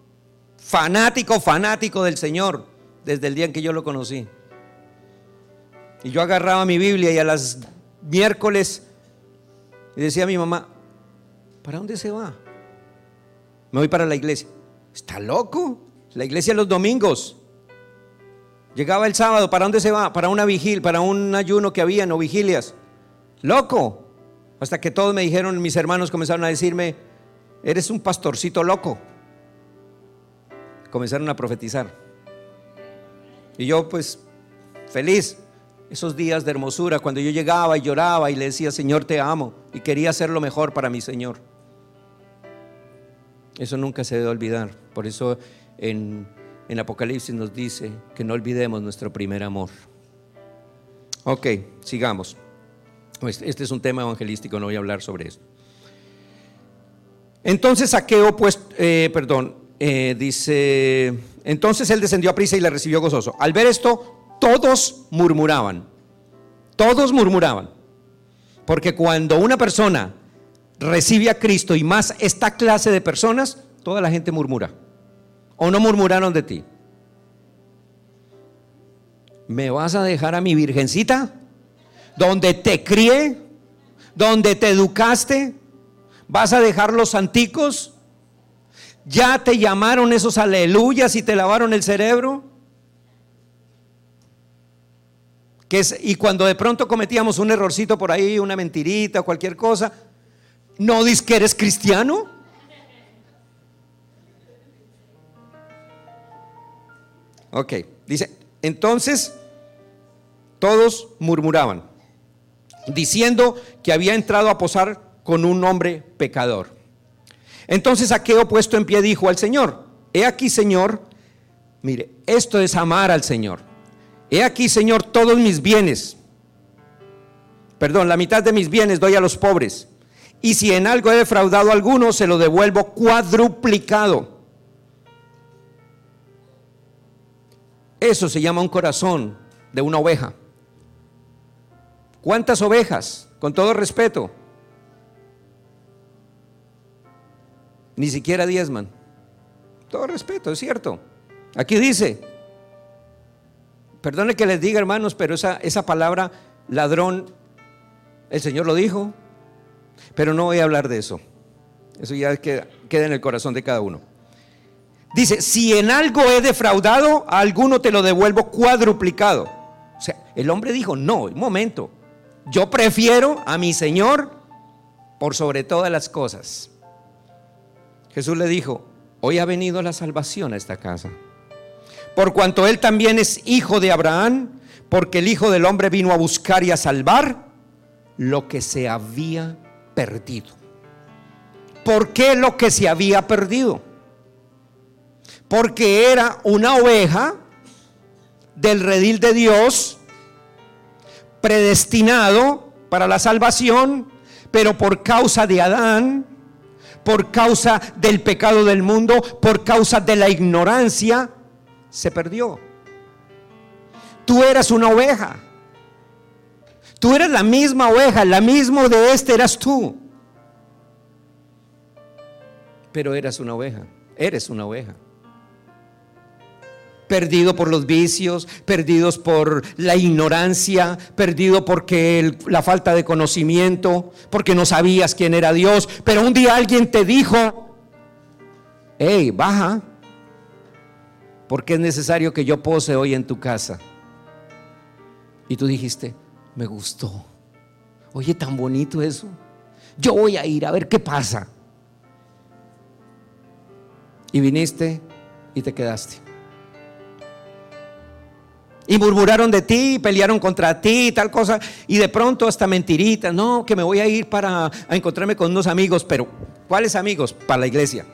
fanático, fanático del Señor, desde el día en que yo lo conocí. Y yo agarraba mi Biblia y a las miércoles y decía a mi mamá: ¿para dónde se va? Me voy para la iglesia. ¿Está loco? La iglesia los domingos. Llegaba el sábado, ¿para dónde se va? Para una vigilia, para un ayuno que había, no vigilias. Loco. Hasta que todos me dijeron, mis hermanos comenzaron a decirme: eres un pastorcito loco. Comenzaron a profetizar. Y yo pues feliz. Esos días de hermosura, cuando yo llegaba y lloraba y le decía: Señor, te amo, y quería hacer lo mejor para mi Señor. Eso nunca se debe olvidar. Por eso en, en Apocalipsis nos dice que no olvidemos nuestro primer amor. Ok, sigamos. Este es un tema evangelístico, no voy a hablar sobre esto. Entonces Zaqueo, pues, eh, perdón, eh, dice: entonces él descendió a prisa y le recibió gozoso. Al ver esto, todos murmuraban. Todos murmuraban. Porque cuando una persona recibe a Cristo, y más esta clase de personas, toda la gente murmura. ¿O no murmuraron de ti? ¿Me vas a dejar a mi virgencita? ¿Donde te crié? ¿Donde te educaste? ¿Vas a dejar los santicos? ¿Ya te llamaron esos aleluyas y te lavaron el cerebro? Que es, y cuando de pronto cometíamos un errorcito por ahí, una mentirita o cualquier cosa, ¿no dices que eres cristiano? Ok, dice: entonces todos murmuraban, diciendo que había entrado a posar con un hombre pecador. Entonces Zaqueo, puesto en pie, dijo al Señor: he aquí, Señor, mire, esto es amar al Señor. He aquí, Señor, todos mis bienes, perdón, la mitad de mis bienes doy a los pobres, y si en algo he defraudado a alguno, se lo devuelvo cuadruplicado. Eso se llama un corazón de una oveja. ¿Cuántas ovejas? Con todo respeto, ni siquiera diezman. Todo respeto, es cierto. Aquí dice, perdone que les diga, hermanos, pero esa, esa palabra ladrón, el Señor lo dijo, pero no voy a hablar de eso. Eso ya queda, queda en el corazón de cada uno. Dice: si en algo he defraudado a alguno, te lo devuelvo cuadruplicado. O sea, el hombre dijo: no, un momento, yo prefiero a mi Señor por sobre todas las cosas. Jesús le dijo: hoy ha venido la salvación a esta casa, por cuanto él también es hijo de Abraham, porque el Hijo del Hombre vino a buscar y a salvar lo que se había perdido. ¿Por qué lo que se había perdido? Porque era una oveja del redil de Dios, predestinado para la salvación, pero por causa de Adán, por causa del pecado del mundo, por causa de la ignorancia, se perdió. Tú eras una oveja. Tú eras la misma oveja, la misma de este eras tú. Pero eras una oveja, eres una oveja. Perdido por los vicios, perdidos por la ignorancia, perdido porque el, la falta de conocimiento, porque no sabías quién era Dios. Pero un día alguien te dijo: hey, baja, porque es necesario que yo pose hoy en tu casa. Y tú dijiste: me gustó, oye, tan bonito eso, yo voy a ir a ver qué pasa. Y viniste y te quedaste. Y murmuraron de ti, pelearon contra ti, tal cosa, y de pronto hasta mentiritas: no, que me voy a ir para a encontrarme con unos amigos. Pero ¿cuáles amigos? Para la iglesia.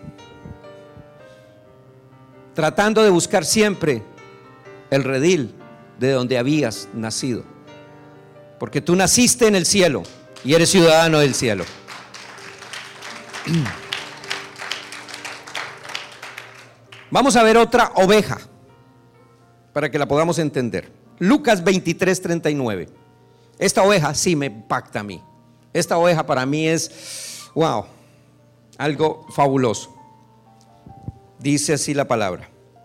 Tratando de buscar siempre el redil de donde habías nacido, porque tú naciste en el cielo y eres ciudadano del cielo. Vamos a ver otra oveja para que la podamos entender. Lucas veintitrés, treinta y nueve. Esta oveja sí me impacta a mí. Esta oveja para mí es, wow, algo fabuloso. Dice así la palabra: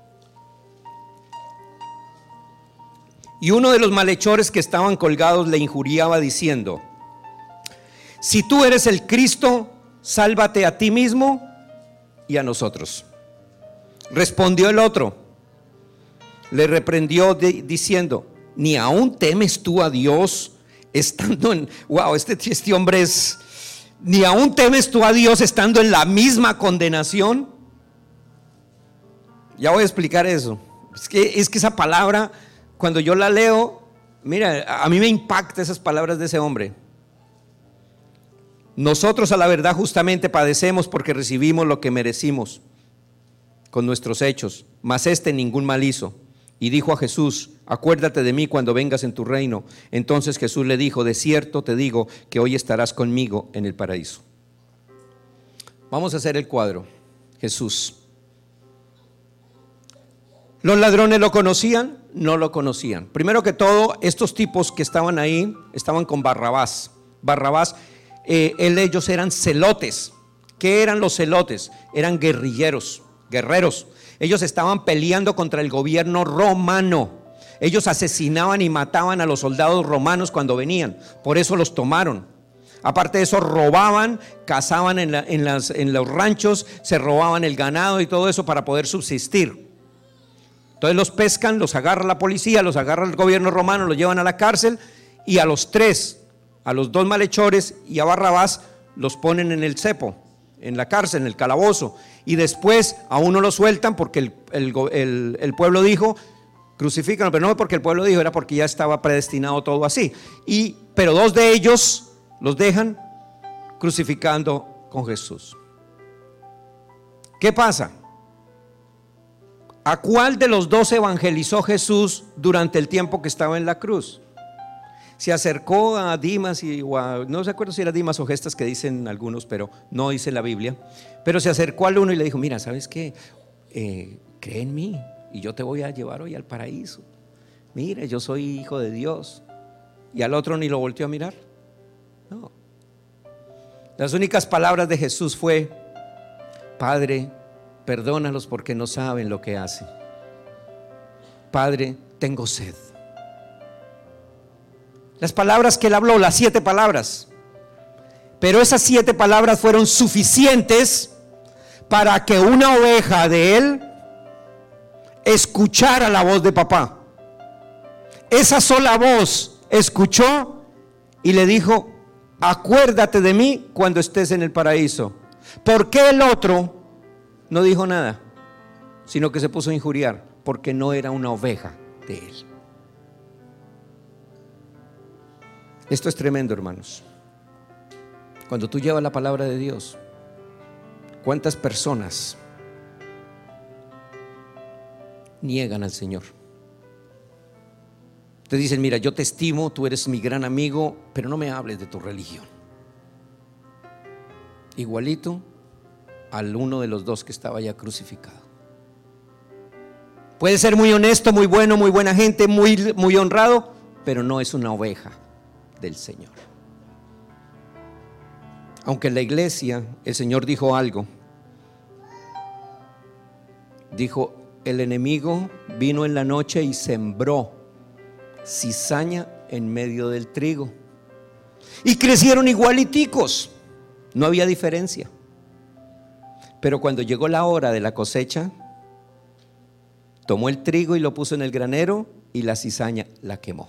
y uno de los malhechores que estaban colgados le injuriaba diciendo: si tú eres el Cristo, sálvate a ti mismo y a nosotros. Respondió el otro, le reprendió de, diciendo: ni aún temes tú a Dios estando en, wow, este, este hombre es, ni aún temes tú a Dios estando en la misma condenación. Ya voy a explicar eso. Es que, es que esa palabra, cuando yo la leo, mira, a mí me impacta esas palabras de ese hombre. Nosotros a la verdad justamente padecemos porque recibimos lo que merecimos con nuestros hechos, mas este ningún mal hizo. Y dijo a Jesús: acuérdate de mí cuando vengas en tu reino. Entonces Jesús le dijo: de cierto te digo que hoy estarás conmigo en el paraíso. Vamos a hacer el cuadro. Jesús. ¿Los ladrones lo conocían? No lo conocían. Primero que todo, estos tipos que estaban ahí estaban con Barrabás. Barrabás, eh, él, ellos eran celotes. ¿Qué eran los celotes? Eran guerrilleros, guerreros. Ellos estaban peleando contra el gobierno romano. Ellos asesinaban y mataban a los soldados romanos cuando venían. Por eso los tomaron. Aparte de eso, robaban, cazaban en, la, en, las, en los ranchos, se robaban el ganado y todo eso para poder subsistir. Entonces los pescan, los agarra la policía, los agarra el gobierno romano, los llevan a la cárcel, y a los tres, a los dos malhechores y a Barrabás, los ponen en el cepo, en la cárcel, en el calabozo. Y después a uno lo sueltan porque el, el, el, el pueblo dijo: crucifícanlo, pero no porque el pueblo dijo, era porque ya estaba predestinado todo así. Y, pero dos de ellos los dejan crucificando con Jesús. ¿Qué pasa? ¿A cuál de los dos evangelizó Jesús durante el tiempo que estaba en la cruz? Se acercó a Dimas y a, no se acuerdo si era Dimas o Gestas, que dicen algunos, pero no dice la Biblia. Pero se acercó al uno y le dijo: mira, ¿sabes qué? Eh, cree en mí y yo te voy a llevar hoy al paraíso. Mire, yo soy hijo de Dios. Y al otro ni lo volteó a mirar. No. Las únicas palabras de Jesús fue: Padre, perdónalos porque no saben lo que hacen. Padre, tengo sed. Las palabras que él habló, las siete palabras. Pero esas siete palabras fueron suficientes para que una oveja de él escuchara la voz de papá. Esa sola voz escuchó y le dijo: acuérdate de mí cuando estés en el paraíso. ¿Por qué el otro no dijo nada? Sino que se puso a injuriar porque no era una oveja de él. Esto es tremendo, hermanos. Cuando tú llevas la palabra de Dios, ¿cuántas personas niegan al Señor? Te dicen: mira, yo te estimo, tú eres mi gran amigo, pero no me hables de tu religión. Igualito al uno de los dos que estaba ya crucificado. Puede ser muy honesto, muy bueno, muy buena gente, muy, muy honrado, pero no es una oveja del Señor. Aunque en la iglesia el Señor dijo algo. Dijo: el enemigo vino en la noche y sembró cizaña en medio del trigo, y crecieron igualiticos, no había diferencia. Pero cuando llegó la hora de la cosecha, tomó el trigo y lo puso en el granero, y la cizaña la quemó.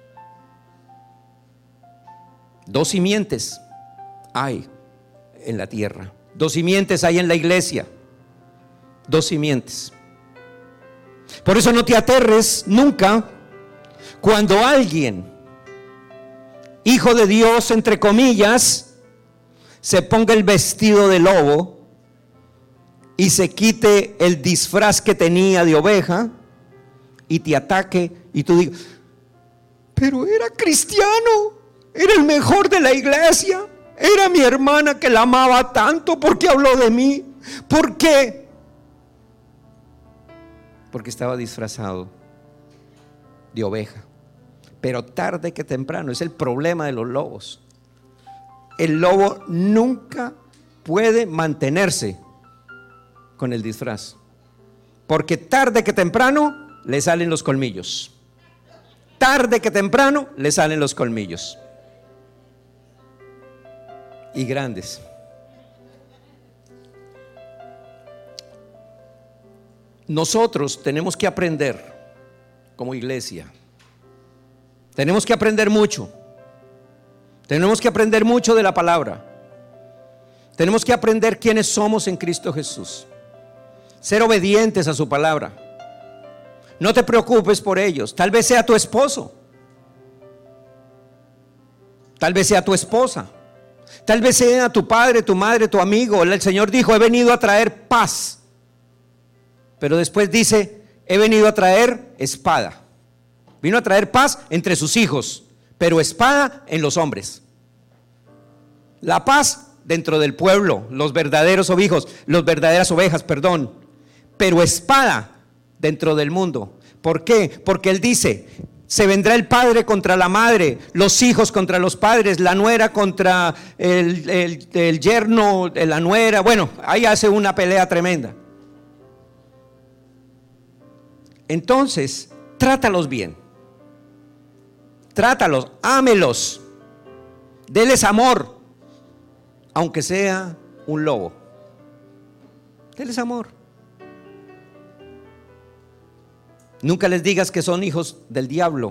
Dos simientes hay en la tierra, dos simientes hay en la iglesia, dos simientes. Por eso no te aterres nunca cuando alguien, hijo de Dios entre comillas, se ponga el vestido de lobo y se quite el disfraz que tenía de oveja y te ataque, y tú digas: pero era cristiano, era el mejor de la iglesia, era mi hermana que la amaba tanto, ¿por qué habló de mí? ¿Por qué? Porque estaba disfrazado de oveja. Pero tarde que temprano, es el problema de los lobos. El lobo nunca puede mantenerse con el disfraz. porque tarde que temprano le salen los colmillos. Tarde que temprano le salen los colmillos. Y grandes. Nosotros tenemos que aprender como iglesia. Tenemos que aprender mucho. Tenemos que aprender mucho de la palabra. Tenemos que aprender quiénes somos en Cristo Jesús. Ser obedientes a su palabra. No te preocupes por ellos. Tal vez sea tu esposo. Tal vez sea tu esposa. Tal vez sea tu padre, tu madre, tu amigo. El Señor dijo: he venido a traer paz. Pero después dice: he venido a traer espada. Vino a traer paz entre sus hijos, pero espada en los hombres. La paz dentro del pueblo, los verdaderos ovejos, los verdaderas ovejas, perdón. Pero espada dentro del mundo. ¿Por qué? Porque Él dice: se vendrá el padre contra la madre, los hijos contra los padres, la nuera contra el, el, el yerno, la nuera. Bueno, ahí hace una pelea tremenda. Entonces, trátalos bien. Trátalos, ámelos. Deles amor, aunque sea un lobo. Deles amor. Nunca les digas que son hijos del diablo,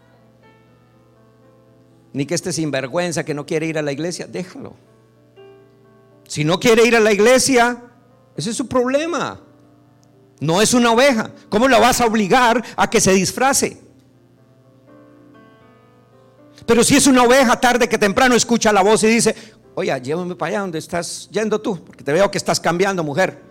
ni que este sinvergüenza que no quiere ir a la iglesia. Déjalo. Si no quiere ir a la iglesia, ese es su problema. No es una oveja. ¿Cómo la vas a obligar a que se disfrace? Pero si es una oveja, tarde que temprano escucha la voz y dice: oye, llévame para allá donde estás yendo tú, porque te veo que estás cambiando, mujer.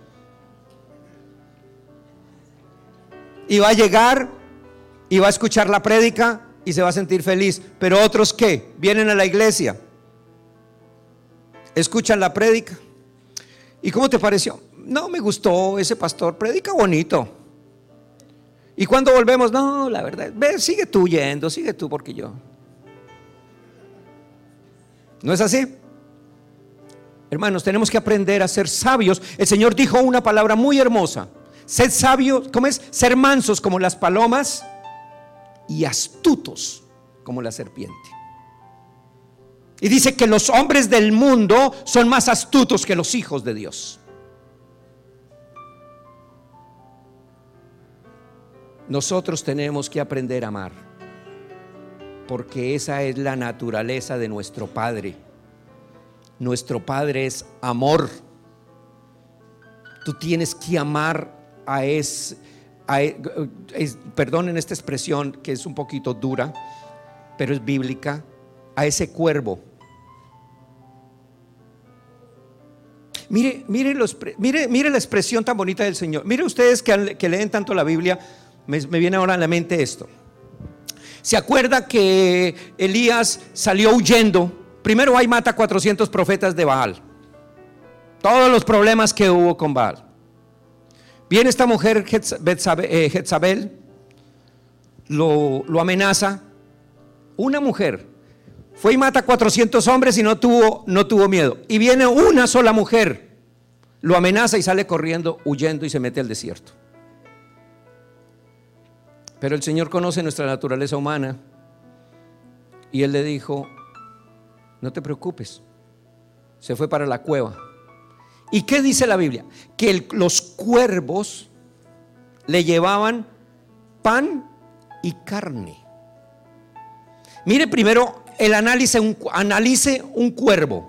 Y va a llegar y va a escuchar la prédica y se va a sentir feliz. Pero otros, ¿qué? Vienen a la iglesia, escuchan la prédica. ¿Y cómo te pareció? No me gustó, ese pastor predica bonito. Y cuando volvemos: no, la verdad, ve, sigue tú yendo, sigue tú, porque yo. ¿No es así? Hermanos, tenemos que aprender a ser sabios. El Señor dijo una palabra muy hermosa: sed sabios, ¿cómo es? Ser mansos como las palomas y astutos como la serpiente. Y dice que los hombres del mundo son más astutos que los hijos de Dios. Nosotros tenemos que aprender a amar, porque esa es la naturaleza de nuestro Padre. Nuestro Padre es amor. Tú tienes que amar a ese, a, es, perdonen esta expresión que es un poquito dura, pero es bíblica, a ese cuervo. Mire, mire, los, mire, mire la expresión tan bonita del Señor. Mire ustedes que, que leen tanto la Biblia, me, me viene ahora a la mente esto. ¿Se acuerda que Elías salió huyendo? Primero va y mata a cuatrocientos profetas de Baal. Todos los problemas que hubo con Baal. Viene esta mujer Jezabel, lo, lo amenaza. Una mujer fue y mata a cuatrocientos hombres y no tuvo, no tuvo miedo. Y viene una sola mujer, lo amenaza y sale corriendo, huyendo, y se mete al desierto. Pero el Señor conoce nuestra naturaleza humana y Él le dijo: no te preocupes. Se fue para la cueva. ¿Y qué dice la Biblia? Que el, los cuervos le llevaban pan y carne. Mire primero el análisis, un, analice un cuervo.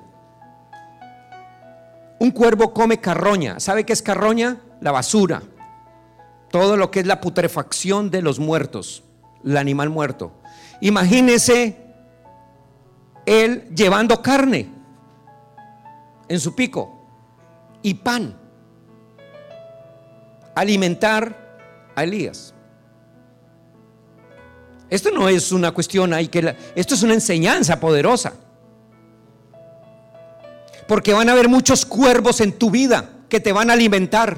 Un cuervo come carroña. ¿Sabe qué es carroña? La basura. Todo lo que es la putrefacción de los muertos, el animal muerto. Imagínese él llevando carne en su pico y pan, alimentar a Elías. Esto no es una cuestión ahí que la, esto es una enseñanza poderosa, porque van a haber muchos cuervos en tu vida que te van a alimentar,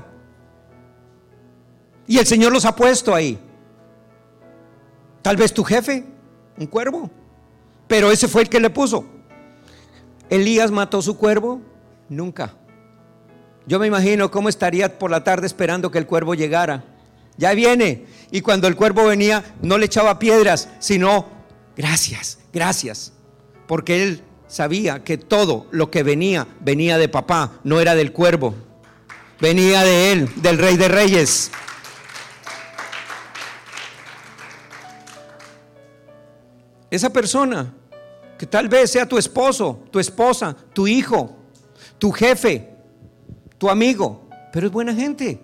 y el Señor los ha puesto ahí. Tal vez tu jefe, un cuervo, pero ese fue el que le puso. Elías mató su cuervo, nunca. Yo me imagino cómo estaría por la tarde esperando que el cuervo llegara. Ya viene. Y cuando el cuervo venía, no le echaba piedras, sino gracias, gracias. Porque él sabía que todo lo que venía, venía de papá, no era del cuervo. Venía de él, del Rey de Reyes. Esa persona que tal vez sea tu esposo, tu esposa, tu hijo, tu jefe, tu amigo, pero es buena gente.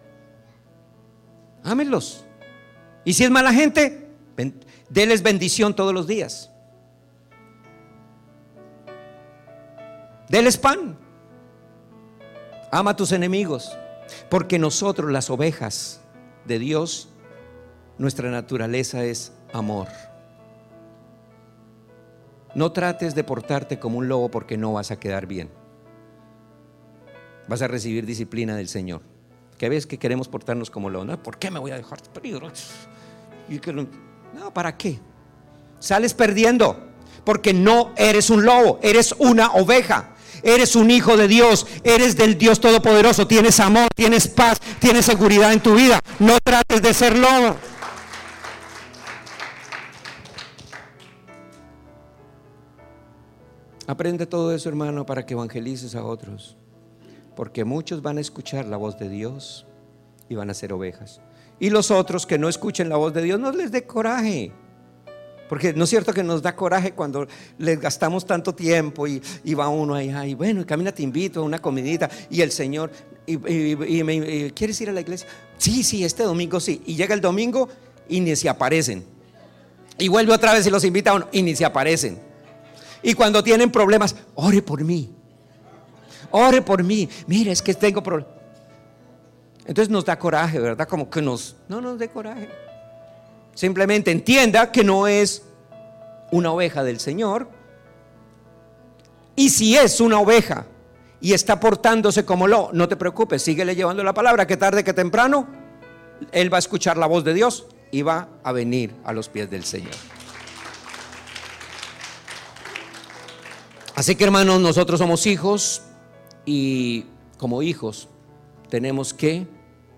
Ámenlos. Y si es mala gente, déles bendición todos los días. Déles pan. Ama a tus enemigos, porque nosotros, las ovejas de Dios, nuestra naturaleza es amor. No trates de portarte como un lobo, porque no vas a quedar bien. Vas a recibir disciplina del Señor. Que ves que queremos portarnos como lobos. No, ¿por qué me voy a dejar peligro? No, ¿para qué? Sales perdiendo, porque no eres un lobo, eres una oveja. Eres un hijo de Dios, eres del Dios Todopoderoso. Tienes amor, tienes paz, tienes seguridad en tu vida. No trates de ser lobo. Aprende todo eso, hermano, para que evangelices a otros, porque muchos van a escuchar la voz de Dios y van a ser ovejas. Y los otros que no escuchen la voz de Dios, no les dé coraje, porque no es cierto que nos da coraje cuando les gastamos tanto tiempo y, y va uno ahí, ay, bueno, y camina, te invito a una comidita, y el Señor, y, y, y me, y, ¿quieres ir a la iglesia? Sí, sí, este domingo sí. Y llega el domingo y ni se aparecen, y vuelve otra vez y los invita a uno y ni se aparecen. Y cuando tienen problemas, ore por mí, ore por mí, mire, es que tengo problemas. Entonces nos da coraje, ¿verdad? Como que nos, no nos dé coraje. Simplemente entienda que no es una oveja del Señor. Y si es una oveja y está portándose como lo, no te preocupes, síguele llevando la palabra, que tarde que temprano él va a escuchar la voz de Dios y va a venir a los pies del Señor. Así que, hermanos, nosotros somos hijos, y como hijos tenemos que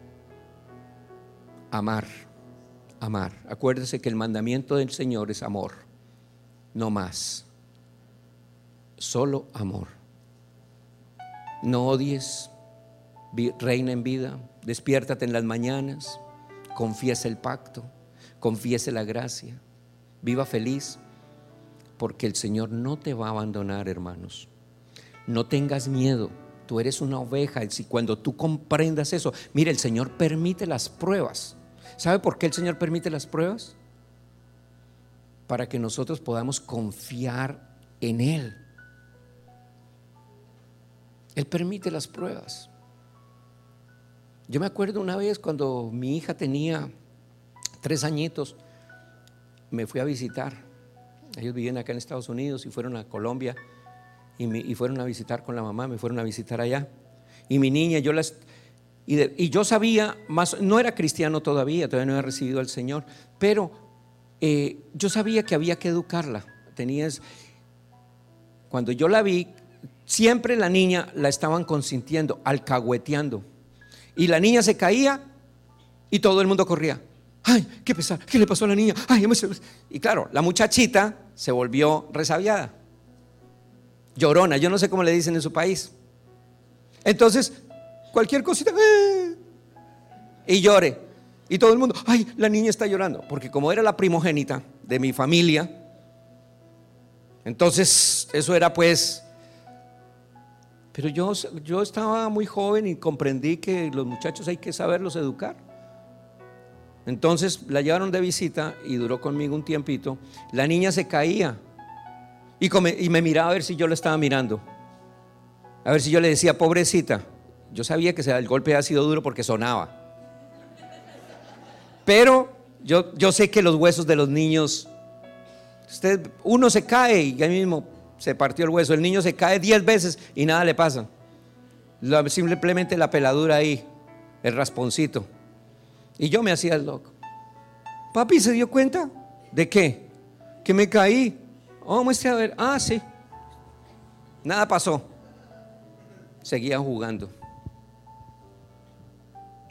amar. Amar. Acuérdese que el mandamiento del Señor es amor, no más. Solo amor. No odies, reina en vida, despiértate en las mañanas, confiesa el pacto, confiese la gracia, viva feliz, porque el Señor no te va a abandonar, hermanos. No tengas miedo, tú eres una oveja, y si cuando tú comprendas eso, mire, el Señor permite las pruebas. ¿Sabe por qué el Señor permite las pruebas? Para que nosotros podamos confiar en Él. Él permite las pruebas. Yo me acuerdo una vez cuando mi hija tenía tres añitos, me fui a visitar. Ellos vivían acá en Estados Unidos y fueron a Colombia y, me, y fueron a visitar con la mamá, me fueron a visitar allá. Y mi niña, yo las... Y, de, y yo sabía, más, no era cristiano todavía, todavía no había recibido al Señor, pero eh, yo sabía que había que educarla. Tenías, cuando yo la vi, siempre la niña la estaban consintiendo, alcahueteando. Y la niña se caía y todo el mundo corría. Ay, qué pesar, ¿qué le pasó a la niña? Ay, y claro, la muchachita se volvió resabiada, llorona, yo no sé cómo le dicen en su país. Entonces, cualquier cosita, ¡eh! Y llore. Y todo el mundo, ay, la niña está llorando. Porque como era la primogénita de mi familia, entonces eso era pues. Pero yo, yo estaba muy joven y comprendí que los muchachos hay que saberlos educar. Entonces la llevaron de visita y duró conmigo un tiempito. La niña se caía y, come, y me miraba a ver si yo la estaba mirando, a ver si yo le decía, pobrecita. Yo sabía que el golpe había sido duro porque sonaba, pero yo, yo sé que los huesos de los niños, usted, uno se cae y ahí mismo se partió el hueso. El niño se cae diez veces y nada le pasa, simplemente la peladura ahí, el rasponcito. Y yo me hacía el loco. Papi se dio cuenta de qué, que me caí. Oh, muestre a ver. Ah, sí, nada pasó. Seguían jugando.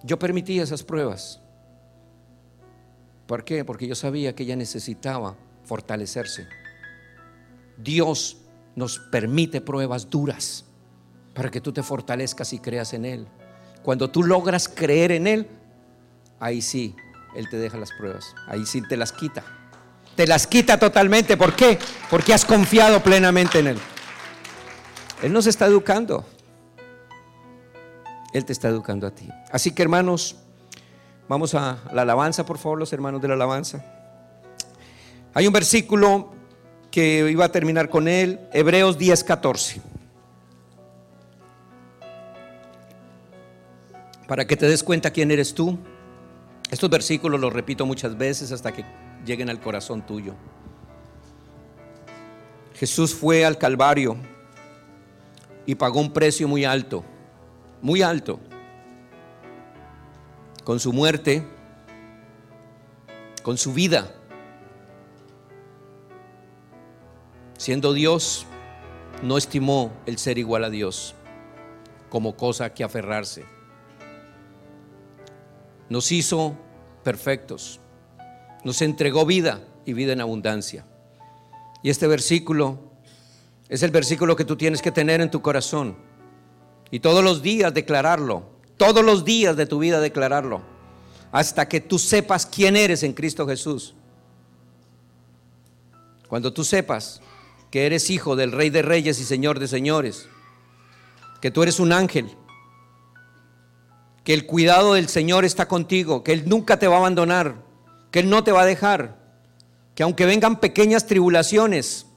Yo permití esas pruebas. ¿Por qué? Porque yo sabía que ella necesitaba fortalecerse. Dios nos permite pruebas duras para que tú te fortalezcas y creas en Él. Cuando tú logras creer en Él, ahí sí, Él te deja las pruebas. Ahí sí te las quita. Te las quita totalmente. ¿Por qué? Porque has confiado plenamente en Él. Él nos está educando. Él te está educando a ti. Así que, hermanos, vamos a la alabanza, por favor, los hermanos de la alabanza. Hay un versículo que iba a terminar con él, Hebreos diez, catorce. Para que te des cuenta quién eres tú. Estos versículos los repito muchas veces hasta que lleguen al corazón tuyo. Jesús fue al Calvario y pagó un precio muy alto, muy alto. Con su muerte, con su vida. Siendo Dios, no estimó el ser igual a Dios como cosa que aferrarse. Nos hizo perfectos, nos entregó vida y vida en abundancia. Y este versículo es el versículo que tú tienes que tener en tu corazón y todos los días declararlo, todos los días de tu vida declararlo, hasta que tú sepas quién eres en Cristo Jesús. Cuando tú sepas que eres hijo del Rey de Reyes y Señor de Señores, que tú eres un ángel, que el cuidado del Señor está contigo, que Él nunca te va a abandonar, que Él no te va a dejar, que aunque vengan pequeñas tribulaciones,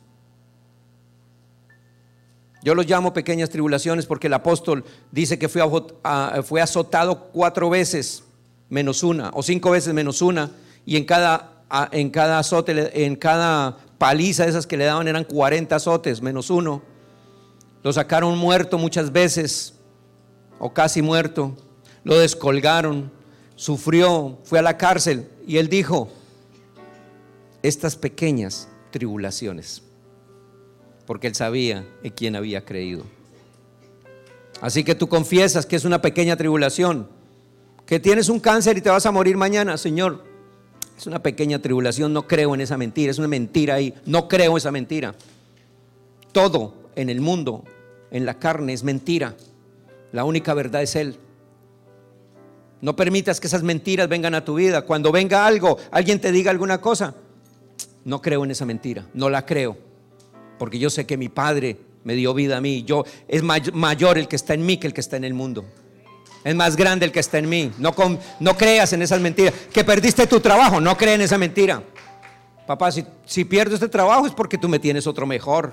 yo los llamo pequeñas tribulaciones porque el apóstol dice que fue, fue azotado cuatro veces menos una, o cinco veces menos una, y en cada, en cada azote, en cada paliza de esas que le daban eran cuarenta azotes menos uno. Lo sacaron muerto muchas veces, o casi muerto. Lo descolgaron, sufrió, fue a la cárcel, y él dijo: estas pequeñas tribulaciones, porque él sabía en quién había creído. Así que tú confiesas que es una pequeña tribulación, que tienes un cáncer y te vas a morir mañana. Señor, es una pequeña tribulación, no creo en esa mentira, es una mentira ahí, no creo esa mentira. Todo en el mundo, en la carne, es mentira. La única verdad es Él. No permitas que esas mentiras vengan a tu vida. Cuando venga algo, alguien te diga alguna cosa, no creo en esa mentira, no la creo, porque yo sé que mi Padre me dio vida a mí. Yo, es may- mayor el que está en mí que el que está en el mundo. Es más grande el que está en mí. No, con, no creas en esas mentiras. Que perdiste tu trabajo, no creas en esa mentira. Papá, si, si pierdo este trabajo es porque tú me tienes otro mejor.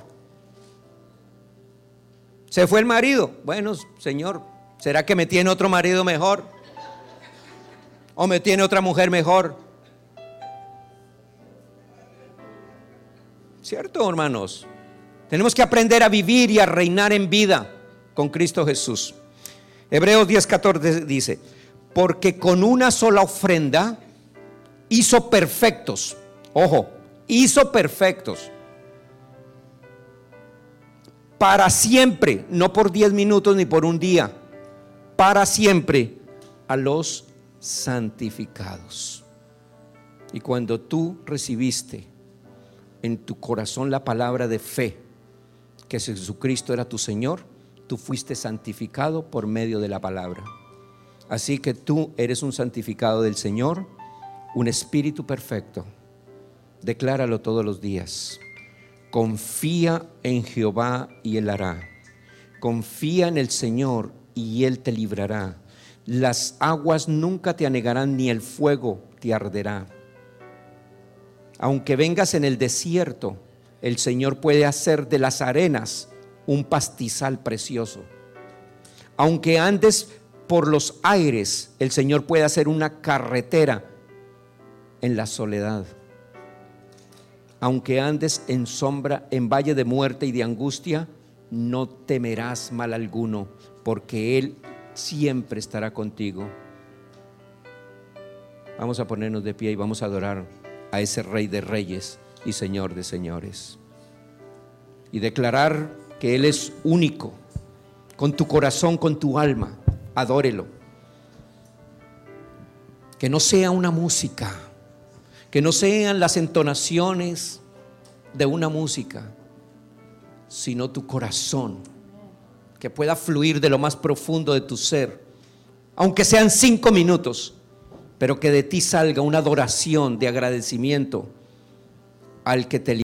Se fue el marido. Bueno, Señor, ¿será que me tiene otro marido mejor? ¿O me tiene otra mujer mejor? ¿Cierto, hermanos? Tenemos que aprender a vivir y a reinar en vida con Cristo Jesús. Hebreos diez, catorce dice: porque con una sola ofrenda hizo perfectos, ojo, hizo perfectos para siempre, no por diez minutos ni por un día, para siempre a los santificados. Y cuando tú recibiste en tu corazón la palabra de fe que Jesucristo era tu Señor, tú fuiste santificado por medio de la palabra. Así que tú eres un santificado del Señor, un espíritu perfecto. Decláralo todos los días. Confía en Jehová y Él hará. Confía en el Señor y Él te librará. Las aguas nunca te anegarán, ni el fuego te arderá. Aunque vengas en el desierto, el Señor puede hacer de las arenas un pastizal precioso. Aunque andes por los aires, el Señor puede hacer una carretera en la soledad. Aunque andes en sombra, en valle de muerte y de angustia, no temerás mal alguno, porque Él siempre estará contigo. Vamos a ponernos de pie y vamos a adorar a ese Rey de Reyes y Señor de Señores, y declarar que Él es único. Con tu corazón, con tu alma, adórelo. Que no sea una música, que no sean las entonaciones de una música, sino tu corazón, que pueda fluir de lo más profundo de tu ser, aunque sean cinco minutos, pero que de ti salga una adoración de agradecimiento al que te